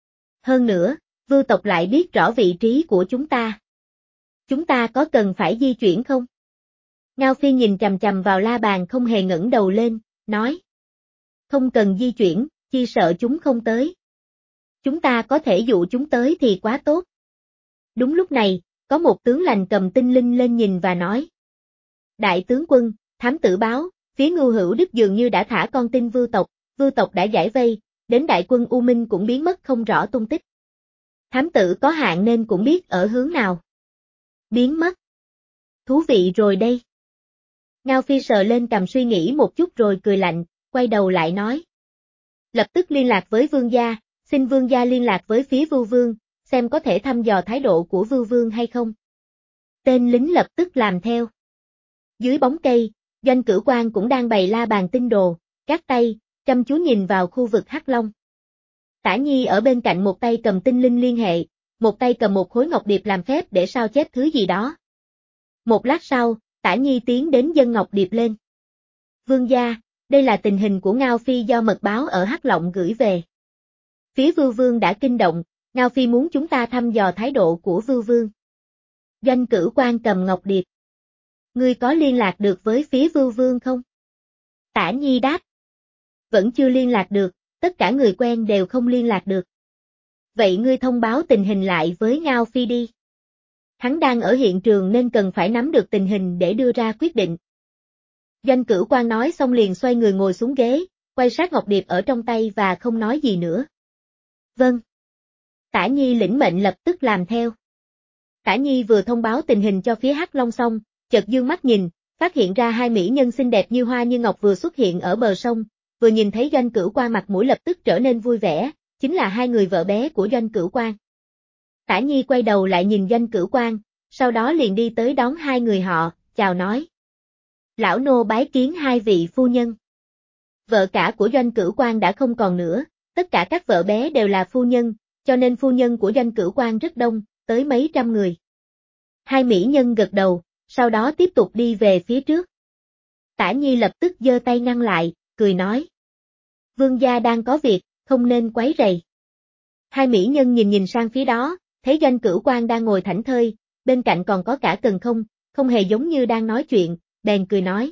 Hơn nữa, Vưu tộc lại biết rõ vị trí của chúng ta. Chúng ta có cần phải di chuyển không? Ngao Phi nhìn chằm chằm vào la bàn không hề ngẩng đầu lên, nói. Không cần di chuyển, chi sợ chúng không tới. Chúng ta có thể dụ chúng tới thì quá tốt. Đúng lúc này, có một tướng lành cầm tinh linh lên nhìn và nói. Đại tướng quân, thám tử báo, phía Ngưu Hữu Đức dường như đã thả con tin Vưu tộc, Vưu tộc đã giải vây, đến đại quân U Minh cũng biến mất không rõ tung tích. Thám tử có hạn nên cũng biết ở hướng nào. Biến mất. Thú vị rồi đây. Ngao Phi sờ lên cằm suy nghĩ một chút rồi cười lạnh, quay đầu lại nói. Lập tức liên lạc với vương gia, xin vương gia liên lạc với phía Vưu Vương, xem có thể thăm dò thái độ của Vưu Vương hay không. Tên lính lập tức làm theo. Dưới bóng cây, Doanh Cửu Quan cũng đang bày la bàn tinh đồ, các tay, chăm chú nhìn vào khu vực Hắc Long. Tả Nhi ở bên cạnh một tay cầm tinh linh liên hệ, một tay cầm một khối ngọc điệp làm phép để sao chép thứ gì đó. Một lát sau, Tả Nhi tiến đến dâng ngọc điệp lên. Vương gia, đây là tình hình của Ngao Phi do mật báo ở Hắc Lộng gửi về. Phía Vưu Vương đã kinh động, Ngao Phi muốn chúng ta thăm dò thái độ của Vưu Vương. Doanh Cửu Quan cầm ngọc điệp. Ngươi có liên lạc được với phía Vưu Vương không? Tả Nhi đáp. Vẫn chưa liên lạc được, tất cả người quen đều không liên lạc được. Vậy ngươi thông báo tình hình lại với Ngao Phi đi. Hắn đang ở hiện trường nên cần phải nắm được tình hình để đưa ra quyết định. Doanh Cửu Quan nói xong liền xoay người ngồi xuống ghế, quay sát ngọc điệp ở trong tay và không nói gì nữa. Vâng. Tả Nhi lĩnh mệnh lập tức làm theo. Tả Nhi vừa thông báo tình hình cho phía Hắc Long xong, chợt dương mắt nhìn, phát hiện ra hai mỹ nhân xinh đẹp như hoa như ngọc vừa xuất hiện ở bờ sông, vừa nhìn thấy Doanh Cửu Quan mặt mũi lập tức trở nên vui vẻ, chính là hai người vợ bé của Doanh Cửu Quan. Tả Nhi quay đầu lại nhìn Doanh Cửu Quan, sau đó liền đi tới đón hai người họ, chào nói. Lão nô bái kiến hai vị phu nhân. Vợ cả của Doanh Cửu Quan đã không còn nữa, tất cả các vợ bé đều là phu nhân, cho nên phu nhân của Doanh Cửu Quan rất đông, tới mấy trăm người. Hai mỹ nhân gật đầu, sau đó tiếp tục đi về phía trước. Tả Nhi lập tức giơ tay ngăn lại, cười nói. Vương gia đang có việc, không nên quấy rầy. Hai mỹ nhân nhìn nhìn sang phía đó, thấy Doanh Cửu Quan đang ngồi thảnh thơi, bên cạnh còn có cả Cần Không, không hề giống như đang nói chuyện, bèn cười nói.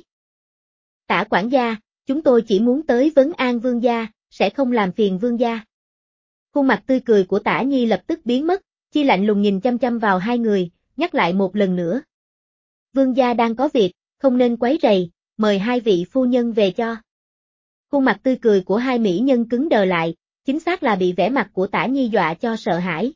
Tả quản gia, chúng tôi chỉ muốn tới vấn an vương gia, sẽ không làm phiền vương gia. Khuôn mặt tươi cười của Tả Nhi lập tức biến mất, chi lạnh lùng nhìn chăm chăm vào hai người, nhắc lại một lần nữa. Vương gia đang có việc, không nên quấy rầy, mời hai vị phu nhân về cho. Khuôn mặt tươi cười của hai mỹ nhân cứng đờ lại, chính xác là bị vẻ mặt của Tả Nhi dọa cho sợ hãi.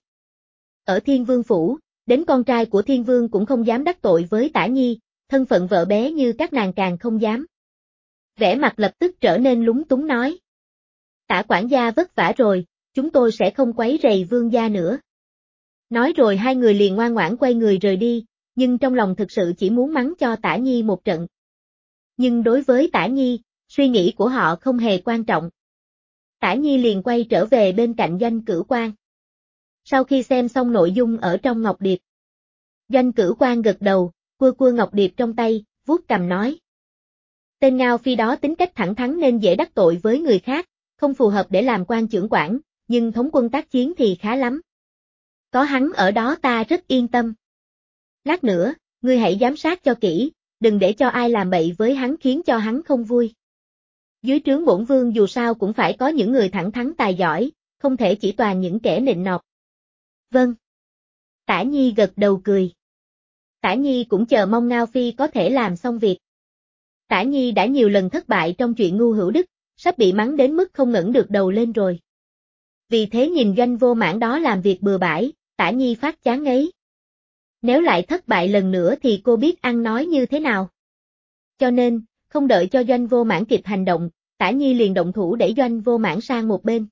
Ở Thiên Vương Phủ, đến con trai của Thiên Vương cũng không dám đắc tội với Tả Nhi, thân phận vợ bé như các nàng càng không dám. Vẻ mặt lập tức trở nên lúng túng nói. Tả quản gia vất vả rồi, chúng tôi sẽ không quấy rầy vương gia nữa. Nói rồi hai người liền ngoan ngoãn quay người rời đi, nhưng trong lòng thực sự chỉ muốn mắng cho Tả Nhi một trận. Nhưng đối với Tả Nhi, suy nghĩ của họ không hề quan trọng. Tả Nhi liền quay trở về bên cạnh Doanh Cửu Quan. Sau khi xem xong nội dung ở trong ngọc điệp, Doanh Cửu Quan gật đầu, cua cua ngọc điệp trong tay, vuốt cằm nói. Tên Ngao Phi đó tính cách thẳng thắn nên dễ đắc tội với người khác, không phù hợp để làm quan trưởng quản, nhưng thống quân tác chiến thì khá lắm. Có hắn ở đó ta rất yên tâm. Lát nữa, ngươi hãy giám sát cho kỹ, đừng để cho ai làm bậy với hắn khiến cho hắn không vui. Dưới trướng bổn vương dù sao cũng phải có những người thẳng thắn tài giỏi, không thể chỉ toàn những kẻ nịnh nọt. Vâng. Tả Nhi gật đầu cười. Tả Nhi cũng chờ mong Ngao Phi có thể làm xong việc. Tả Nhi đã nhiều lần thất bại trong chuyện ngu hữu đức, sắp bị mắng đến mức không ngẩng được đầu lên rồi. Vì thế nhìn Doanh Vô Mãn đó làm việc bừa bãi, Tả Nhi phát chán ngấy. Nếu lại thất bại lần nữa thì cô biết ăn nói như thế nào. Cho nên, không đợi cho Doanh Vô Mãn kịp hành động, Tả Nhi liền động thủ đẩy Doanh Vô Mãn sang một bên.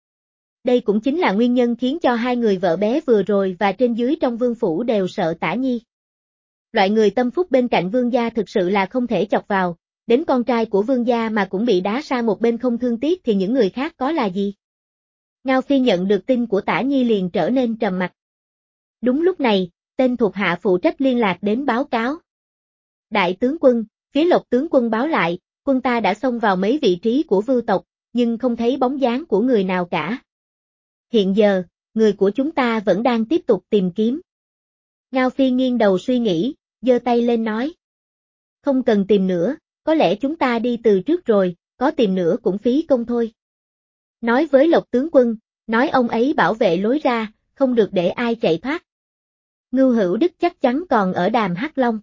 Đây cũng chính là nguyên nhân khiến cho hai người vợ bé vừa rồi và trên dưới trong vương phủ đều sợ Tả Nhi. Loại người tâm phúc bên cạnh vương gia thực sự là không thể chọc vào, đến con trai của vương gia mà cũng bị đá sang một bên không thương tiếc thì những người khác có là gì. Ngao Phi nhận được tin của Tả Nhi liền trở nên trầm mặc. Đúng lúc này, tên thuộc hạ phụ trách liên lạc đến báo cáo. Đại tướng quân, phía Lộc tướng quân báo lại, quân ta đã xông vào mấy vị trí của vưu tộc, nhưng không thấy bóng dáng của người nào cả. Hiện giờ, người của chúng ta vẫn đang tiếp tục tìm kiếm. Ngao Phi nghiêng đầu suy nghĩ, giơ tay lên nói. Không cần tìm nữa, có lẽ chúng ta đi từ trước rồi, có tìm nữa cũng phí công thôi. Nói với Lộc tướng quân, nói ông ấy bảo vệ lối ra, không được để ai chạy thoát. Ngưu Hữu Đức chắc chắn còn ở Đàm Hắc Long.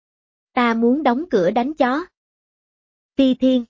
Ta muốn đóng cửa đánh chó. Phi Thiên.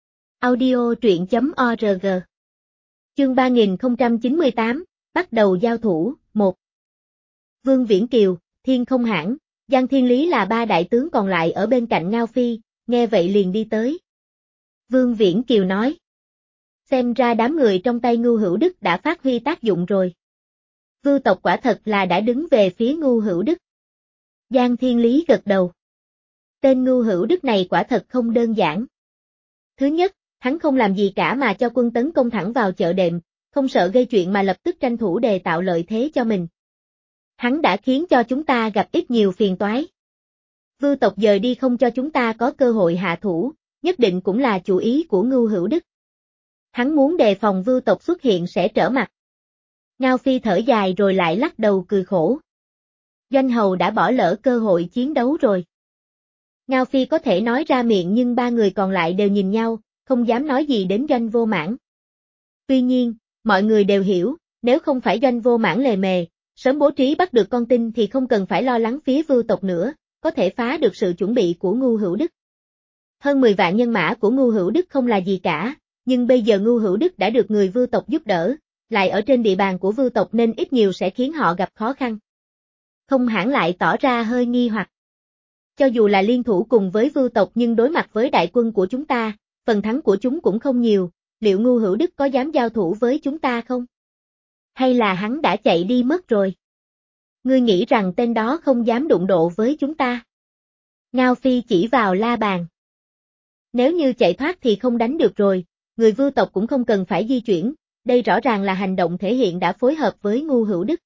Audio truyện chấm org. Chương ba nghìn không trăm chín mươi tám, bắt đầu giao thủ, một. Vương Viễn Kiều, Thiên Không Hãn, Giang Thiên Lý là ba đại tướng còn lại ở bên cạnh Ngao Phi, nghe vậy liền đi tới. Vương Viễn Kiều nói. Xem ra đám người trong tay Ngưu Hữu Đức đã phát huy tác dụng rồi. Vưu tộc quả thật là đã đứng về phía Ngưu Hữu Đức. Giang Thiên Lý gật đầu. Tên Ngưu Hữu Đức này quả thật không đơn giản. Thứ nhất, hắn không làm gì cả mà cho quân tấn công thẳng vào chợ đệm, không sợ gây chuyện mà lập tức tranh thủ đề tạo lợi thế cho mình. Hắn đã khiến cho chúng ta gặp ít nhiều phiền toái. Vưu tộc dời đi không cho chúng ta có cơ hội hạ thủ, nhất định cũng là chủ ý của Ngưu Hữu Đức. Hắn muốn đề phòng Vưu tộc xuất hiện sẽ trở mặt. Ngao Phi thở dài rồi lại lắc đầu cười khổ. Doanh hầu đã bỏ lỡ cơ hội chiến đấu rồi. Ngao Phi có thể nói ra miệng nhưng ba người còn lại đều nhìn nhau, không dám nói gì đến Doanh Vô Mãn. Tuy nhiên, mọi người đều hiểu, nếu không phải Doanh Vô Mãn lề mề, sớm bố trí bắt được con tin thì không cần phải lo lắng phía Vưu tộc nữa, có thể phá được sự chuẩn bị của Ngưu Hữu Đức. Hơn mười vạn nhân mã của Ngưu Hữu Đức không là gì cả, nhưng bây giờ Ngưu Hữu Đức đã được người Vưu tộc giúp đỡ, lại ở trên địa bàn của Vưu tộc nên ít nhiều sẽ khiến họ gặp khó khăn. Không Hãn lại tỏ ra hơi nghi hoặc. Cho dù là liên thủ cùng với Vưu tộc nhưng đối mặt với đại quân của chúng ta, phần thắng của chúng cũng không nhiều, liệu Ngưu Hữu Đức có dám giao thủ với chúng ta không? Hay là hắn đã chạy đi mất rồi? Ngươi nghĩ rằng tên đó không dám đụng độ với chúng ta? Ngao Phi chỉ vào La Bàn. Nếu như chạy thoát thì không đánh được rồi, người Vưu tộc cũng không cần phải di chuyển, đây rõ ràng là hành động thể hiện đã phối hợp với Ngưu Hữu Đức.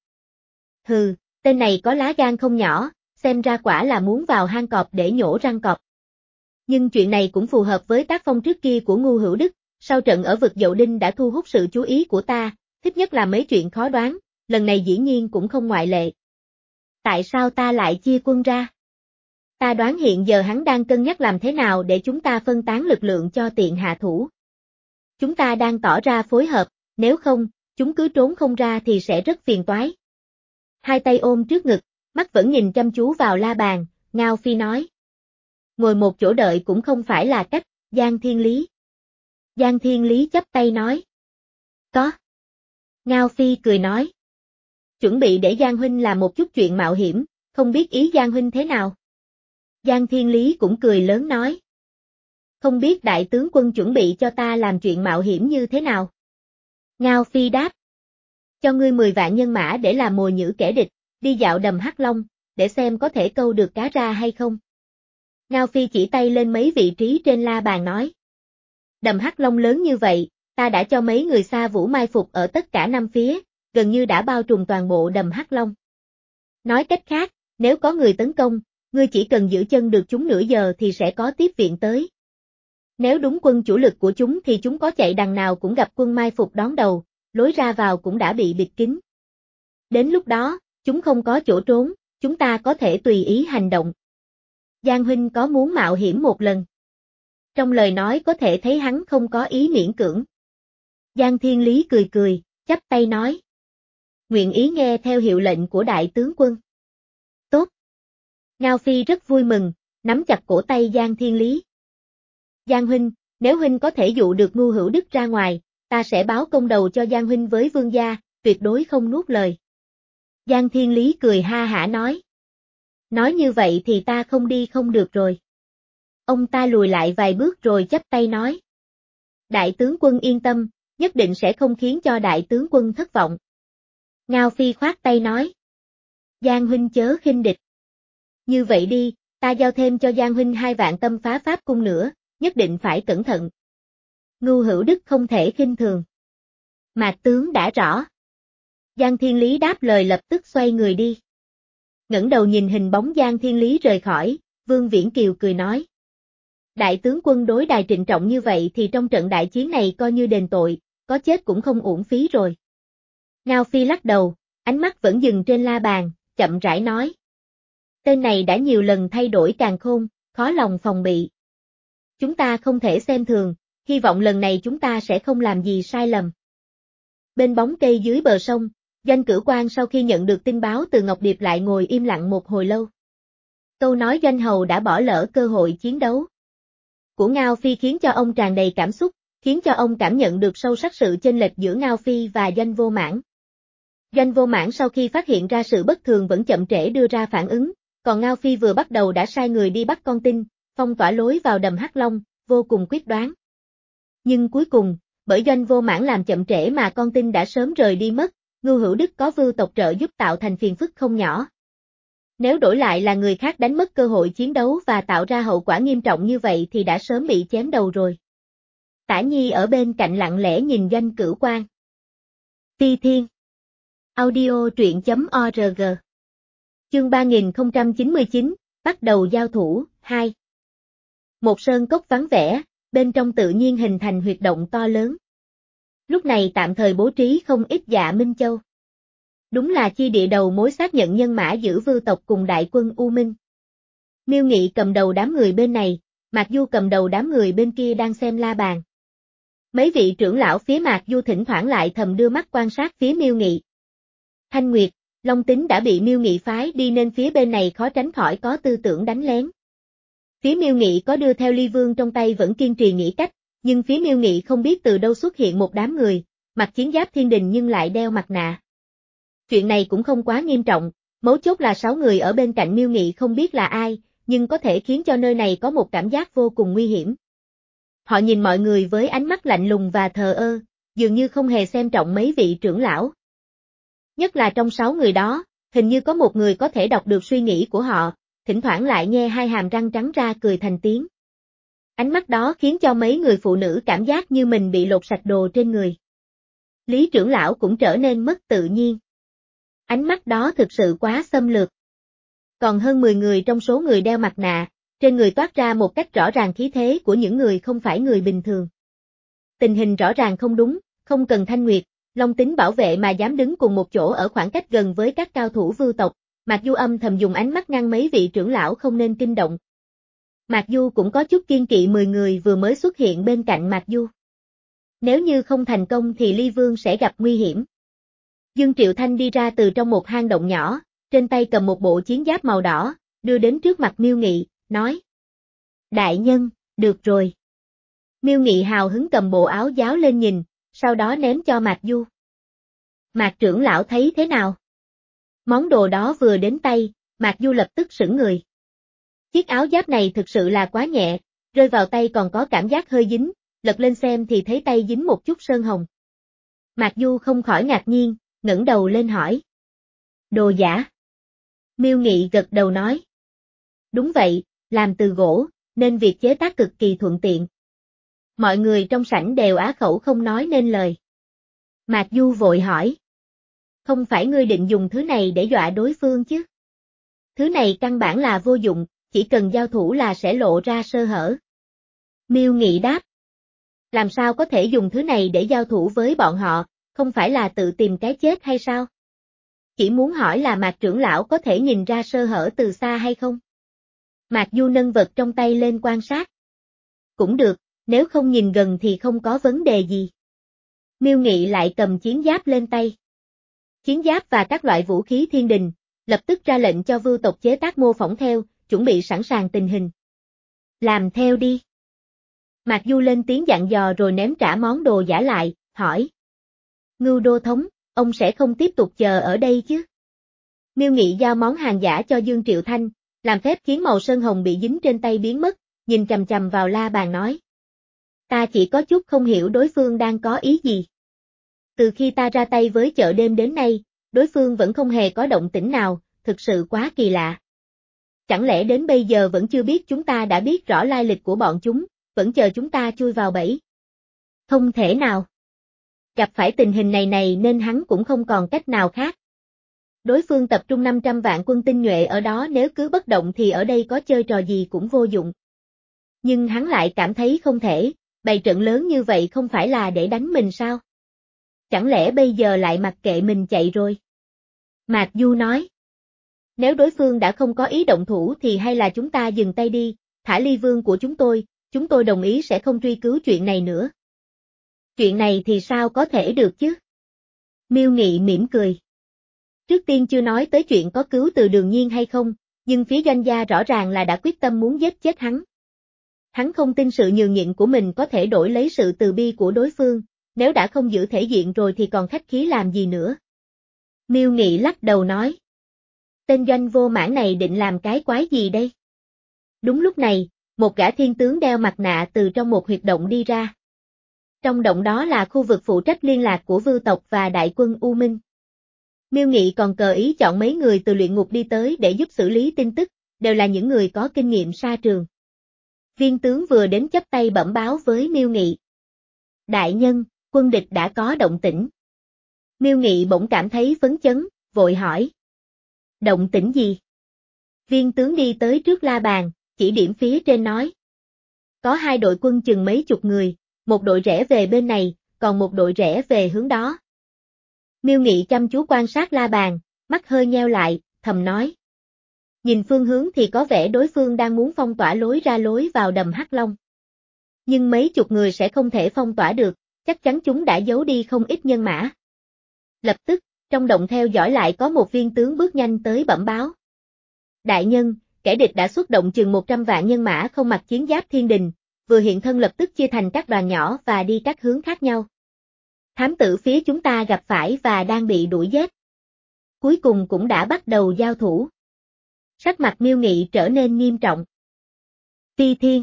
Hừ, tên này có lá gan không nhỏ, xem ra quả là muốn vào hang cọp để nhổ răng cọp. Nhưng chuyện này cũng phù hợp với tác phong trước kia của Ngưu Hữu Đức, sau trận ở vực Dậu Đinh đã thu hút sự chú ý của ta, thích nhất là mấy chuyện khó đoán, lần này dĩ nhiên cũng không ngoại lệ. Tại sao ta lại chia quân ra? Ta đoán hiện giờ hắn đang cân nhắc làm thế nào để chúng ta phân tán lực lượng cho tiện hạ thủ. Chúng ta đang tỏ ra phối hợp, nếu không, chúng cứ trốn không ra thì sẽ rất phiền toái. Hai tay ôm trước ngực, mắt vẫn nhìn chăm chú vào la bàn, Ngao Phi nói. Ngồi một chỗ đợi cũng không phải là cách, Giang Thiên Lý. Giang Thiên Lý chắp tay nói. Có. Ngao Phi cười nói. Chuẩn bị để Giang Huynh làm một chút chuyện mạo hiểm, không biết ý Giang Huynh thế nào. Giang Thiên Lý cũng cười lớn nói. Không biết đại tướng quân chuẩn bị cho ta làm chuyện mạo hiểm như thế nào. Ngao Phi đáp. Cho ngươi mười vạn nhân mã để làm mồi nhử kẻ địch, đi dạo đầm Hắc Long, để xem có thể câu được cá ra hay không. Ngao Phi chỉ tay lên mấy vị trí trên la bàn nói. Đầm Hắc Long lớn như vậy, ta đã cho mấy người Sa Vũ mai phục ở tất cả năm phía, gần như đã bao trùm toàn bộ đầm Hắc Long. Nói cách khác, nếu có người tấn công, ngươi chỉ cần giữ chân được chúng nửa giờ thì sẽ có tiếp viện tới. Nếu đúng quân chủ lực của chúng thì chúng có chạy đằng nào cũng gặp quân mai phục đón đầu, lối ra vào cũng đã bị bịt kín. Đến lúc đó, chúng không có chỗ trốn, chúng ta có thể tùy ý hành động. Giang Huynh có muốn mạo hiểm một lần? Trong lời nói có thể thấy hắn không có ý miễn cưỡng. Giang Thiên Lý cười cười, chắp tay nói. Nguyện ý nghe theo hiệu lệnh của đại tướng quân. Tốt. Ngao Phi rất vui mừng, nắm chặt cổ tay Giang Thiên Lý. Giang Huynh, nếu Huynh có thể dụ được Ngưu Hữu Đức ra ngoài, ta sẽ báo công đầu cho Giang Huynh với vương gia, tuyệt đối không nuốt lời. Giang Thiên Lý cười ha hả nói. Nói như vậy thì ta không đi không được rồi. Ông ta lùi lại vài bước rồi chắp tay nói. Đại tướng quân yên tâm, nhất định sẽ không khiến cho đại tướng quân thất vọng. Ngao Phi khoát tay nói. Giang Huynh chớ khinh địch. Như vậy đi, ta giao thêm cho Giang Huynh hai vạn tâm phá pháp cung nữa, nhất định phải cẩn thận. Ngưu Hữu Đức không thể khinh thường. Mạc tướng đã rõ. Giang Thiên Lý đáp lời lập tức xoay người đi. Ngẩng đầu nhìn hình bóng Giang Thiên Lý rời khỏi, Vương Viễn Kiều cười nói. Đại tướng quân đối đài trịnh trọng như vậy thì trong trận đại chiến này coi như đền tội, có chết cũng không uổng phí rồi. Ngao Phi lắc đầu, ánh mắt vẫn dừng trên la bàn, chậm rãi nói. Tên này đã nhiều lần thay đổi càn khôn, khó lòng phòng bị. Chúng ta không thể xem thường, hy vọng lần này chúng ta sẽ không làm gì sai lầm. Bên bóng cây dưới bờ sông, Doanh Cửu Quang sau khi nhận được tin báo từ Ngọc Điệp lại ngồi im lặng một hồi lâu. Câu nói Doanh Hầu đã bỏ lỡ cơ hội chiến đấu của Ngao Phi khiến cho ông tràn đầy cảm xúc, khiến cho ông cảm nhận được sâu sắc sự chênh lệch giữa Ngao Phi và Doanh Vô Mãn. Doanh Vô Mãn sau khi phát hiện ra sự bất thường vẫn chậm trễ đưa ra phản ứng, còn Ngao Phi vừa bắt đầu đã sai người đi bắt con tin, phong tỏa lối vào đầm Hắc Long, vô cùng quyết đoán. Nhưng cuối cùng, bởi Doanh Vô Mãn làm chậm trễ mà con tin đã sớm rời đi mất, Ngưu Hữu Đức có Vưu tộc trợ giúp tạo thành phiền phức không nhỏ. Nếu đổi lại là người khác đánh mất cơ hội chiến đấu và tạo ra hậu quả nghiêm trọng như vậy thì đã sớm bị chém đầu rồi. Tả Nhi ở bên cạnh lặng lẽ nhìn Doanh Cửu Quang. Phi Thiên Audio truyện chấm org Chương ba nghìn không trăm chín mươi chín, bắt đầu giao thủ, hai. Một sơn cốc vắng vẻ, bên trong tự nhiên hình thành huyệt động to lớn. Lúc này tạm thời bố trí không ít Dạ Minh Châu. Đúng là chi địa đầu mối xác nhận nhân mã giữ Vưu tộc cùng đại quân U Minh. Miêu Nghị cầm đầu đám người bên này, Mạc Du cầm đầu đám người bên kia đang xem la bàn. Mấy vị trưởng lão phía Mạc Du thỉnh thoảng lại thầm đưa mắt quan sát phía Miêu Nghị. Thanh Nguyệt, Long Tính đã bị Miêu Nghị phái đi nên phía bên này khó tránh khỏi có tư tưởng đánh lén. Phía Miêu Nghị có đưa theo Ly Vương trong tay vẫn kiên trì nghĩ cách, nhưng phía Miêu Nghị không biết từ đâu xuất hiện một đám người, mặc chiến giáp thiên đình nhưng lại đeo mặt nạ. Chuyện này cũng không quá nghiêm trọng, mấu chốt là sáu người ở bên cạnh Miêu Nghị không biết là ai, nhưng có thể khiến cho nơi này có một cảm giác vô cùng nguy hiểm. Họ nhìn mọi người với ánh mắt lạnh lùng và thờ ơ, dường như không hề xem trọng mấy vị trưởng lão. Nhất là trong sáu người đó, hình như có một người có thể đọc được suy nghĩ của họ, thỉnh thoảng lại nhe hai hàm răng trắng ra cười thành tiếng. Ánh mắt đó khiến cho mấy người phụ nữ cảm giác như mình bị lột sạch đồ trên người. Lý trưởng lão cũng trở nên mất tự nhiên. Ánh mắt đó thực sự quá xâm lược. Còn hơn mười người trong số người đeo mặt nạ, trên người toát ra một cách rõ ràng khí thế của những người không phải người bình thường. Tình hình rõ ràng không đúng, không cần Thanh Nguyệt, Long Tính bảo vệ mà dám đứng cùng một chỗ ở khoảng cách gần với các cao thủ Vưu tộc, Mạc Du âm thầm dùng ánh mắt ngăn mấy vị trưởng lão không nên kinh động. Mạc Du cũng có chút kiên kỵ mười người vừa mới xuất hiện bên cạnh Mạc Du. Nếu như không thành công thì Ly Vương sẽ gặp nguy hiểm. Dương Triệu Thanh đi ra từ trong một hang động nhỏ, trên tay cầm một bộ chiến giáp màu đỏ, đưa đến trước mặt Miêu Nghị, nói: Đại nhân, được rồi. Miêu Nghị hào hứng cầm bộ áo giáo lên nhìn, sau đó ném cho Mạc Du. Mạc trưởng lão thấy thế nào? Món đồ đó vừa đến tay, Mạc Du lập tức sững người. Chiếc áo giáp này thực sự là quá nhẹ, rơi vào tay còn có cảm giác hơi dính, lật lên xem thì thấy tay dính một chút sơn hồng. Mạc Du không khỏi ngạc nhiên, ngẩng đầu lên hỏi: Đồ giả? Miêu Nghị gật đầu nói: Đúng vậy, làm từ gỗ, nên việc chế tác cực kỳ thuận tiện. Mọi người trong sảnh đều á khẩu không nói nên lời. Mạc Du vội hỏi: Không phải ngươi định dùng thứ này để dọa đối phương chứ? Thứ này căn bản là vô dụng, chỉ cần giao thủ là sẽ lộ ra sơ hở. Miêu Nghị đáp: Làm sao có thể dùng thứ này để giao thủ với bọn họ, không phải là tự tìm cái chết hay sao? Chỉ muốn hỏi là Mạc trưởng lão có thể nhìn ra sơ hở từ xa hay không? Mạc Du nâng vật trong tay lên quan sát. Cũng được, nếu không nhìn gần thì không có vấn đề gì. Miêu Nghị lại cầm chiến giáp lên tay. Chiến giáp và các loại vũ khí thiên đình, lập tức ra lệnh cho Vưu tộc chế tác mô phỏng theo, chuẩn bị sẵn sàng tình hình. Làm theo đi. Mạc Du lên tiếng dặn dò rồi ném trả món đồ giả lại, hỏi: Ngưu đô thống, ông sẽ không tiếp tục chờ ở đây chứ? Miêu Nghị giao món hàng giả cho Dương Triệu Thanh, làm phép khiến màu sơn hồng bị dính trên tay biến mất, nhìn chằm chằm vào La Bàn nói: Ta chỉ có chút không hiểu đối phương đang có ý gì. Từ khi ta ra tay với chợ đêm đến nay, đối phương vẫn không hề có động tĩnh nào, thực sự quá kỳ lạ. Chẳng lẽ đến bây giờ vẫn chưa biết chúng ta đã biết rõ lai lịch của bọn chúng, vẫn chờ chúng ta chui vào bẫy? Không thể nào. Gặp phải tình hình này này nên hắn cũng không còn cách nào khác. Đối phương tập trung năm trăm vạn quân tinh nhuệ ở đó, nếu cứ bất động thì ở đây có chơi trò gì cũng vô dụng. Nhưng hắn lại cảm thấy không thể, bày trận lớn như vậy không phải là để đánh mình sao? Chẳng lẽ bây giờ lại mặc kệ mình chạy rồi? Mạc Du nói: Nếu đối phương đã không có ý động thủ thì hay là chúng ta dừng tay đi, thả Ly Vương của chúng tôi, chúng tôi đồng ý sẽ không truy cứu chuyện này nữa. Chuyện này thì sao có thể được chứ? Miêu Nghị mỉm cười. Trước tiên chưa nói tới chuyện có cứu từ Đường Nhiên hay không, nhưng phía Doanh gia rõ ràng là đã quyết tâm muốn giết chết hắn. Hắn không tin sự nhường nhịn của mình có thể đổi lấy sự từ bi của đối phương, nếu đã không giữ thể diện rồi thì còn khách khí làm gì nữa. Miêu Nghị lắc đầu nói: Tên Doanh vô mãn này định làm cái quái gì đây? Đúng lúc này, một gã thiên tướng đeo mặt nạ từ trong một huyệt động đi ra. Trong động đó là khu vực phụ trách liên lạc của Vưu tộc và đại quân U Minh. Miêu Nghị còn cờ ý chọn mấy người từ luyện ngục đi tới để giúp xử lý tin tức, đều là những người có kinh nghiệm sa trường. Viên tướng vừa đến chắp tay bẩm báo với Miêu Nghị: Đại nhân, quân địch đã có động tĩnh. Miêu Nghị bỗng cảm thấy phấn chấn, vội hỏi: Động tĩnh gì? Viên tướng đi tới trước la bàn, chỉ điểm phía trên nói: Có hai đội quân chừng mấy chục người, một đội rẽ về bên này, còn một đội rẽ về hướng đó. Miêu Nghị chăm chú quan sát la bàn, mắt hơi nheo lại, thầm nói: Nhìn phương hướng thì có vẻ đối phương đang muốn phong tỏa lối ra lối vào đầm Hắc Long. Nhưng mấy chục người sẽ không thể phong tỏa được, chắc chắn chúng đã giấu đi không ít nhân mã. Lập tức, trong động theo dõi lại có một viên tướng bước nhanh tới bẩm báo: Đại nhân, kẻ địch đã xuất động chừng một trăm vạn nhân mã không mặc chiến giáp thiên đình, vừa hiện thân lập tức chia thành các đoàn nhỏ và đi các hướng khác nhau. Thám tử phía chúng ta gặp phải và đang bị đuổi giết. Cuối cùng cũng đã bắt đầu giao thủ. Sắc mặt Miêu Nghị trở nên nghiêm trọng. Ti Thiên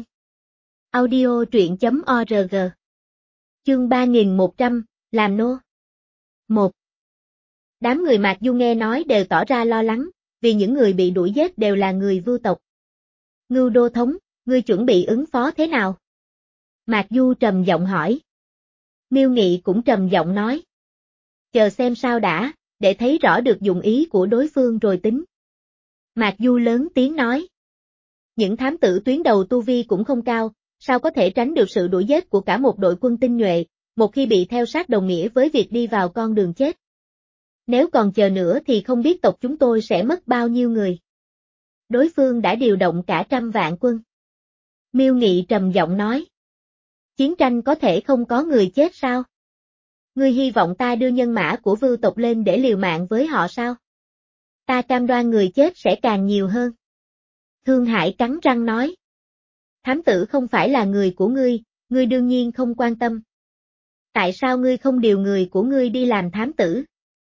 Audio truyện chấm org Chương ba nghìn một trăm, làm nô. một. Đám người Mạc Du nghe nói đều tỏ ra lo lắng, vì những người bị đuổi giết đều là người Vưu tộc. Ngưu đô thống, ngươi chuẩn bị ứng phó thế nào? Mạc Du trầm giọng hỏi. Miêu Nghị cũng trầm giọng nói: Chờ xem sao đã, để thấy rõ được dụng ý của đối phương rồi tính. Mạc Du lớn tiếng nói. Những thám tử tuyến đầu tu vi cũng không cao, sao có thể tránh được sự đuổi giết của cả một đội quân tinh nhuệ, một khi bị theo sát đồng nghĩa với việc đi vào con đường chết. Nếu còn chờ nữa thì không biết tộc chúng tôi sẽ mất bao nhiêu người. Đối phương đã điều động cả trăm vạn quân. Miêu Nghị trầm giọng nói. Chiến tranh có thể không có người chết sao? Ngươi hy vọng ta đưa nhân mã của Vưu tộc lên để liều mạng với họ sao? Ta cam đoan người chết sẽ càng nhiều hơn. Thương Hải cắn răng nói. Thám tử không phải là người của ngươi, ngươi đương nhiên không quan tâm. Tại sao ngươi không điều người của ngươi đi làm thám tử?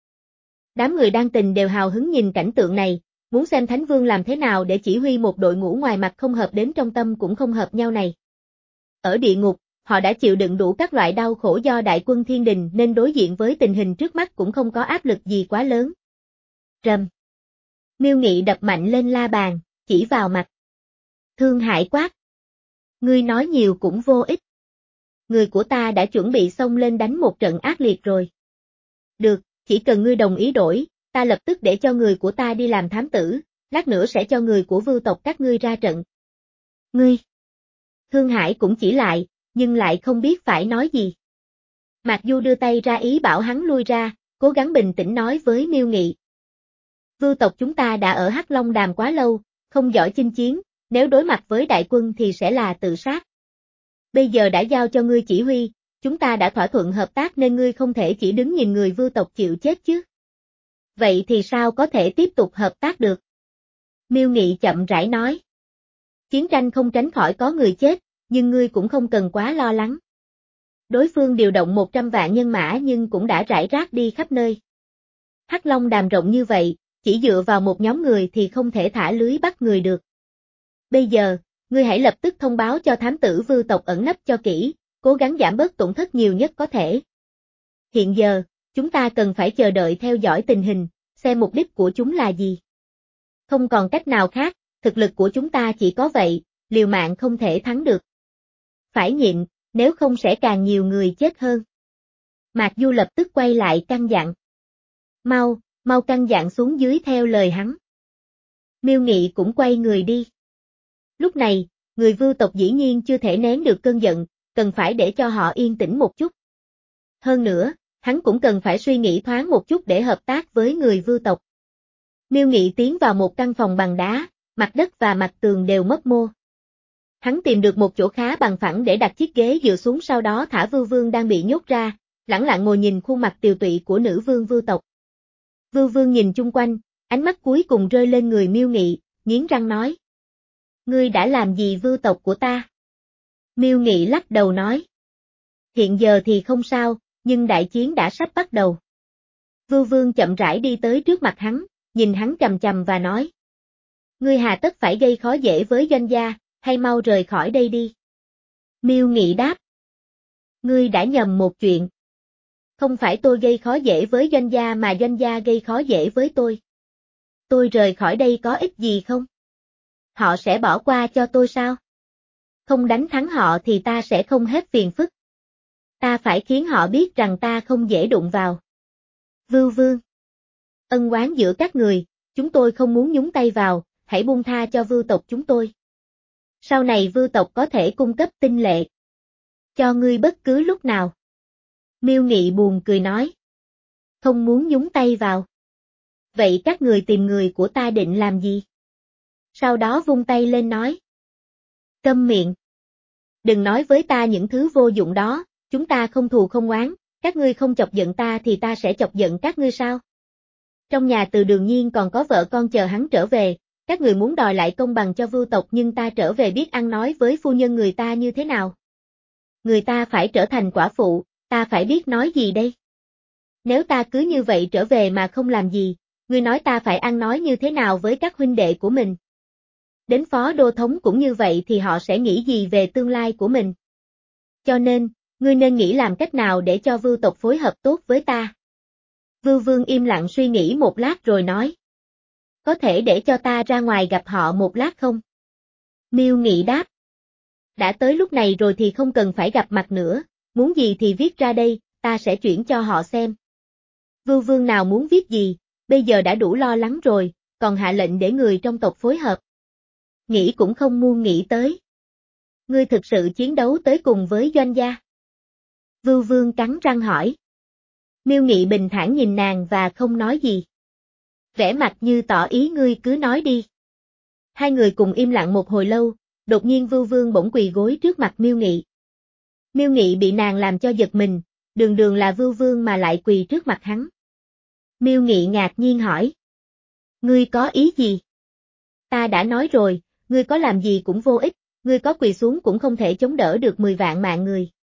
Đám người đang tình đều hào hứng nhìn cảnh tượng này, muốn xem Thánh Vương làm thế nào để chỉ huy một đội ngũ ngoài mặt không hợp đến trong tâm cũng không hợp nhau này. Ở địa ngục, họ đã chịu đựng đủ các loại đau khổ do đại quân thiên đình nên đối diện với tình hình trước mắt cũng không có áp lực gì quá lớn. Rầm. Miêu Nghị đập mạnh lên la bàn, chỉ vào mặt. Thương Hải quát. Ngươi nói nhiều cũng vô ích. Người của ta đã chuẩn bị xông lên đánh một trận ác liệt rồi. Được, chỉ cần ngươi đồng ý đổi, ta lập tức để cho người của ta đi làm thám tử, lát nữa sẽ cho người của Vưu tộc các ngươi ra trận. Ngươi. Thương Hải cũng chỉ lại, nhưng lại không biết phải nói gì. Mạc Du đưa tay ra ý bảo hắn lui ra, cố gắng bình tĩnh nói với Miêu Nghị. Vưu tộc chúng ta đã ở Hắc Long Đàm quá lâu, không giỏi chinh chiến, nếu đối mặt với đại quân thì sẽ là tự sát. Bây giờ đã giao cho ngươi chỉ huy, chúng ta đã thỏa thuận hợp tác nên ngươi không thể chỉ đứng nhìn người Vưu tộc chịu chết chứ. Vậy thì sao có thể tiếp tục hợp tác được? Miêu Nghị chậm rãi nói. Chiến tranh không tránh khỏi có người chết, nhưng ngươi cũng không cần quá lo lắng. Đối phương điều động một trăm vạn nhân mã nhưng cũng đã rải rác đi khắp nơi. Hắc Long Đàm rộng như vậy, chỉ dựa vào một nhóm người thì không thể thả lưới bắt người được. Bây giờ, ngươi hãy lập tức thông báo cho thám tử Vưu tộc ẩn nấp cho kỹ, cố gắng giảm bớt tổn thất nhiều nhất có thể. Hiện giờ, chúng ta cần phải chờ đợi theo dõi tình hình, xem mục đích của chúng là gì. Không còn cách nào khác, thực lực của chúng ta chỉ có vậy, liều mạng không thể thắng được. Phải nhịn, nếu không sẽ càng nhiều người chết hơn. Mạc Du lập tức quay lại căn dặn. Mau, mau căn dặn xuống dưới theo lời hắn. Miêu Nghị cũng quay người đi. Lúc này, người Vưu tộc dĩ nhiên chưa thể nén được cơn giận, cần phải để cho họ yên tĩnh một chút. Hơn nữa, hắn cũng cần phải suy nghĩ thoáng một chút để hợp tác với người Vưu tộc. Miêu Nghị tiến vào một căn phòng bằng đá, mặt đất và mặt tường đều mấp mô. Hắn tìm được một chỗ khá bằng phẳng để đặt chiếc ghế dựa xuống, sau đó thả Vưu Vương đang bị nhốt ra, lẳng lặng ngồi nhìn khuôn mặt tiều tụy của nữ vương Vưu tộc. Vưu Vương nhìn chung quanh, ánh mắt cuối cùng rơi lên người Miêu Nghị, nghiến răng nói. Ngươi đã làm gì Vưu tộc của ta? Miêu Nghị lắc đầu nói. Hiện giờ thì không sao, nhưng đại chiến đã sắp bắt đầu. Vưu Vương chậm rãi đi tới trước mặt hắn, nhìn hắn chằm chằm và nói. Ngươi hà tất phải gây khó dễ với doanh gia, hay mau rời khỏi đây đi. Miêu Nghị đáp. Ngươi đã nhầm một chuyện. Không phải tôi gây khó dễ với doanh gia mà doanh gia gây khó dễ với tôi. Tôi rời khỏi đây có ích gì không? Họ sẽ bỏ qua cho tôi sao? Không đánh thắng họ thì ta sẽ không hết phiền phức. Ta phải khiến họ biết rằng ta không dễ đụng vào. Vưu Vương. Ân oán giữa các người, chúng tôi không muốn nhúng tay vào, hãy buông tha cho Vưu tộc chúng tôi. Sau này Vưu tộc có thể cung cấp tinh lệ. Cho ngươi bất cứ lúc nào. Miêu Nghị buồn cười nói. Không muốn nhúng tay vào. Vậy các người tìm người của ta định làm gì? Sau đó vung tay lên nói. Câm miệng. Đừng nói với ta những thứ vô dụng đó, chúng ta không thù không oán, các ngươi không chọc giận ta thì ta sẽ chọc giận các ngươi sao? Trong nhà Từ Đường Nhiên còn có vợ con chờ hắn trở về, các người muốn đòi lại công bằng cho Vưu tộc nhưng ta trở về biết ăn nói với phu nhân người ta như thế nào? Người ta phải trở thành quả phụ, ta phải biết nói gì đây? Nếu ta cứ như vậy trở về mà không làm gì, ngươi nói ta phải ăn nói như thế nào với các huynh đệ của mình? Đến phó đô thống cũng như vậy thì họ sẽ nghĩ gì về tương lai của mình? Cho nên, ngươi nên nghĩ làm cách nào để cho Vưu tộc phối hợp tốt với ta. Vưu Vương im lặng suy nghĩ một lát rồi nói. Có thể để cho ta ra ngoài gặp họ một lát không? Miêu Nghị đáp. Đã tới lúc này rồi thì không cần phải gặp mặt nữa, muốn gì thì viết ra đây, ta sẽ chuyển cho họ xem. Vưu Vương nào muốn viết gì, bây giờ đã đủ lo lắng rồi, còn hạ lệnh để người trong tộc phối hợp. Nghĩ cũng không muốn nghĩ tới. Ngươi thực sự chiến đấu tới cùng với Doanh gia? Vưu Vương cắn răng hỏi. Miêu Nghị bình thản nhìn nàng và không nói gì. Vẻ mặt như tỏ ý ngươi cứ nói đi. Hai người cùng im lặng một hồi lâu, đột nhiên Vưu Vương bỗng quỳ gối trước mặt Miêu Nghị. Miêu Nghị bị nàng làm cho giật mình, đường đường là Vưu Vương mà lại quỳ trước mặt hắn. Miêu Nghị ngạc nhiên hỏi. Ngươi có ý gì? Ta đã nói rồi, ngươi có làm gì cũng vô ích, ngươi có quỳ xuống cũng không thể chống đỡ được mười vạn mạng người.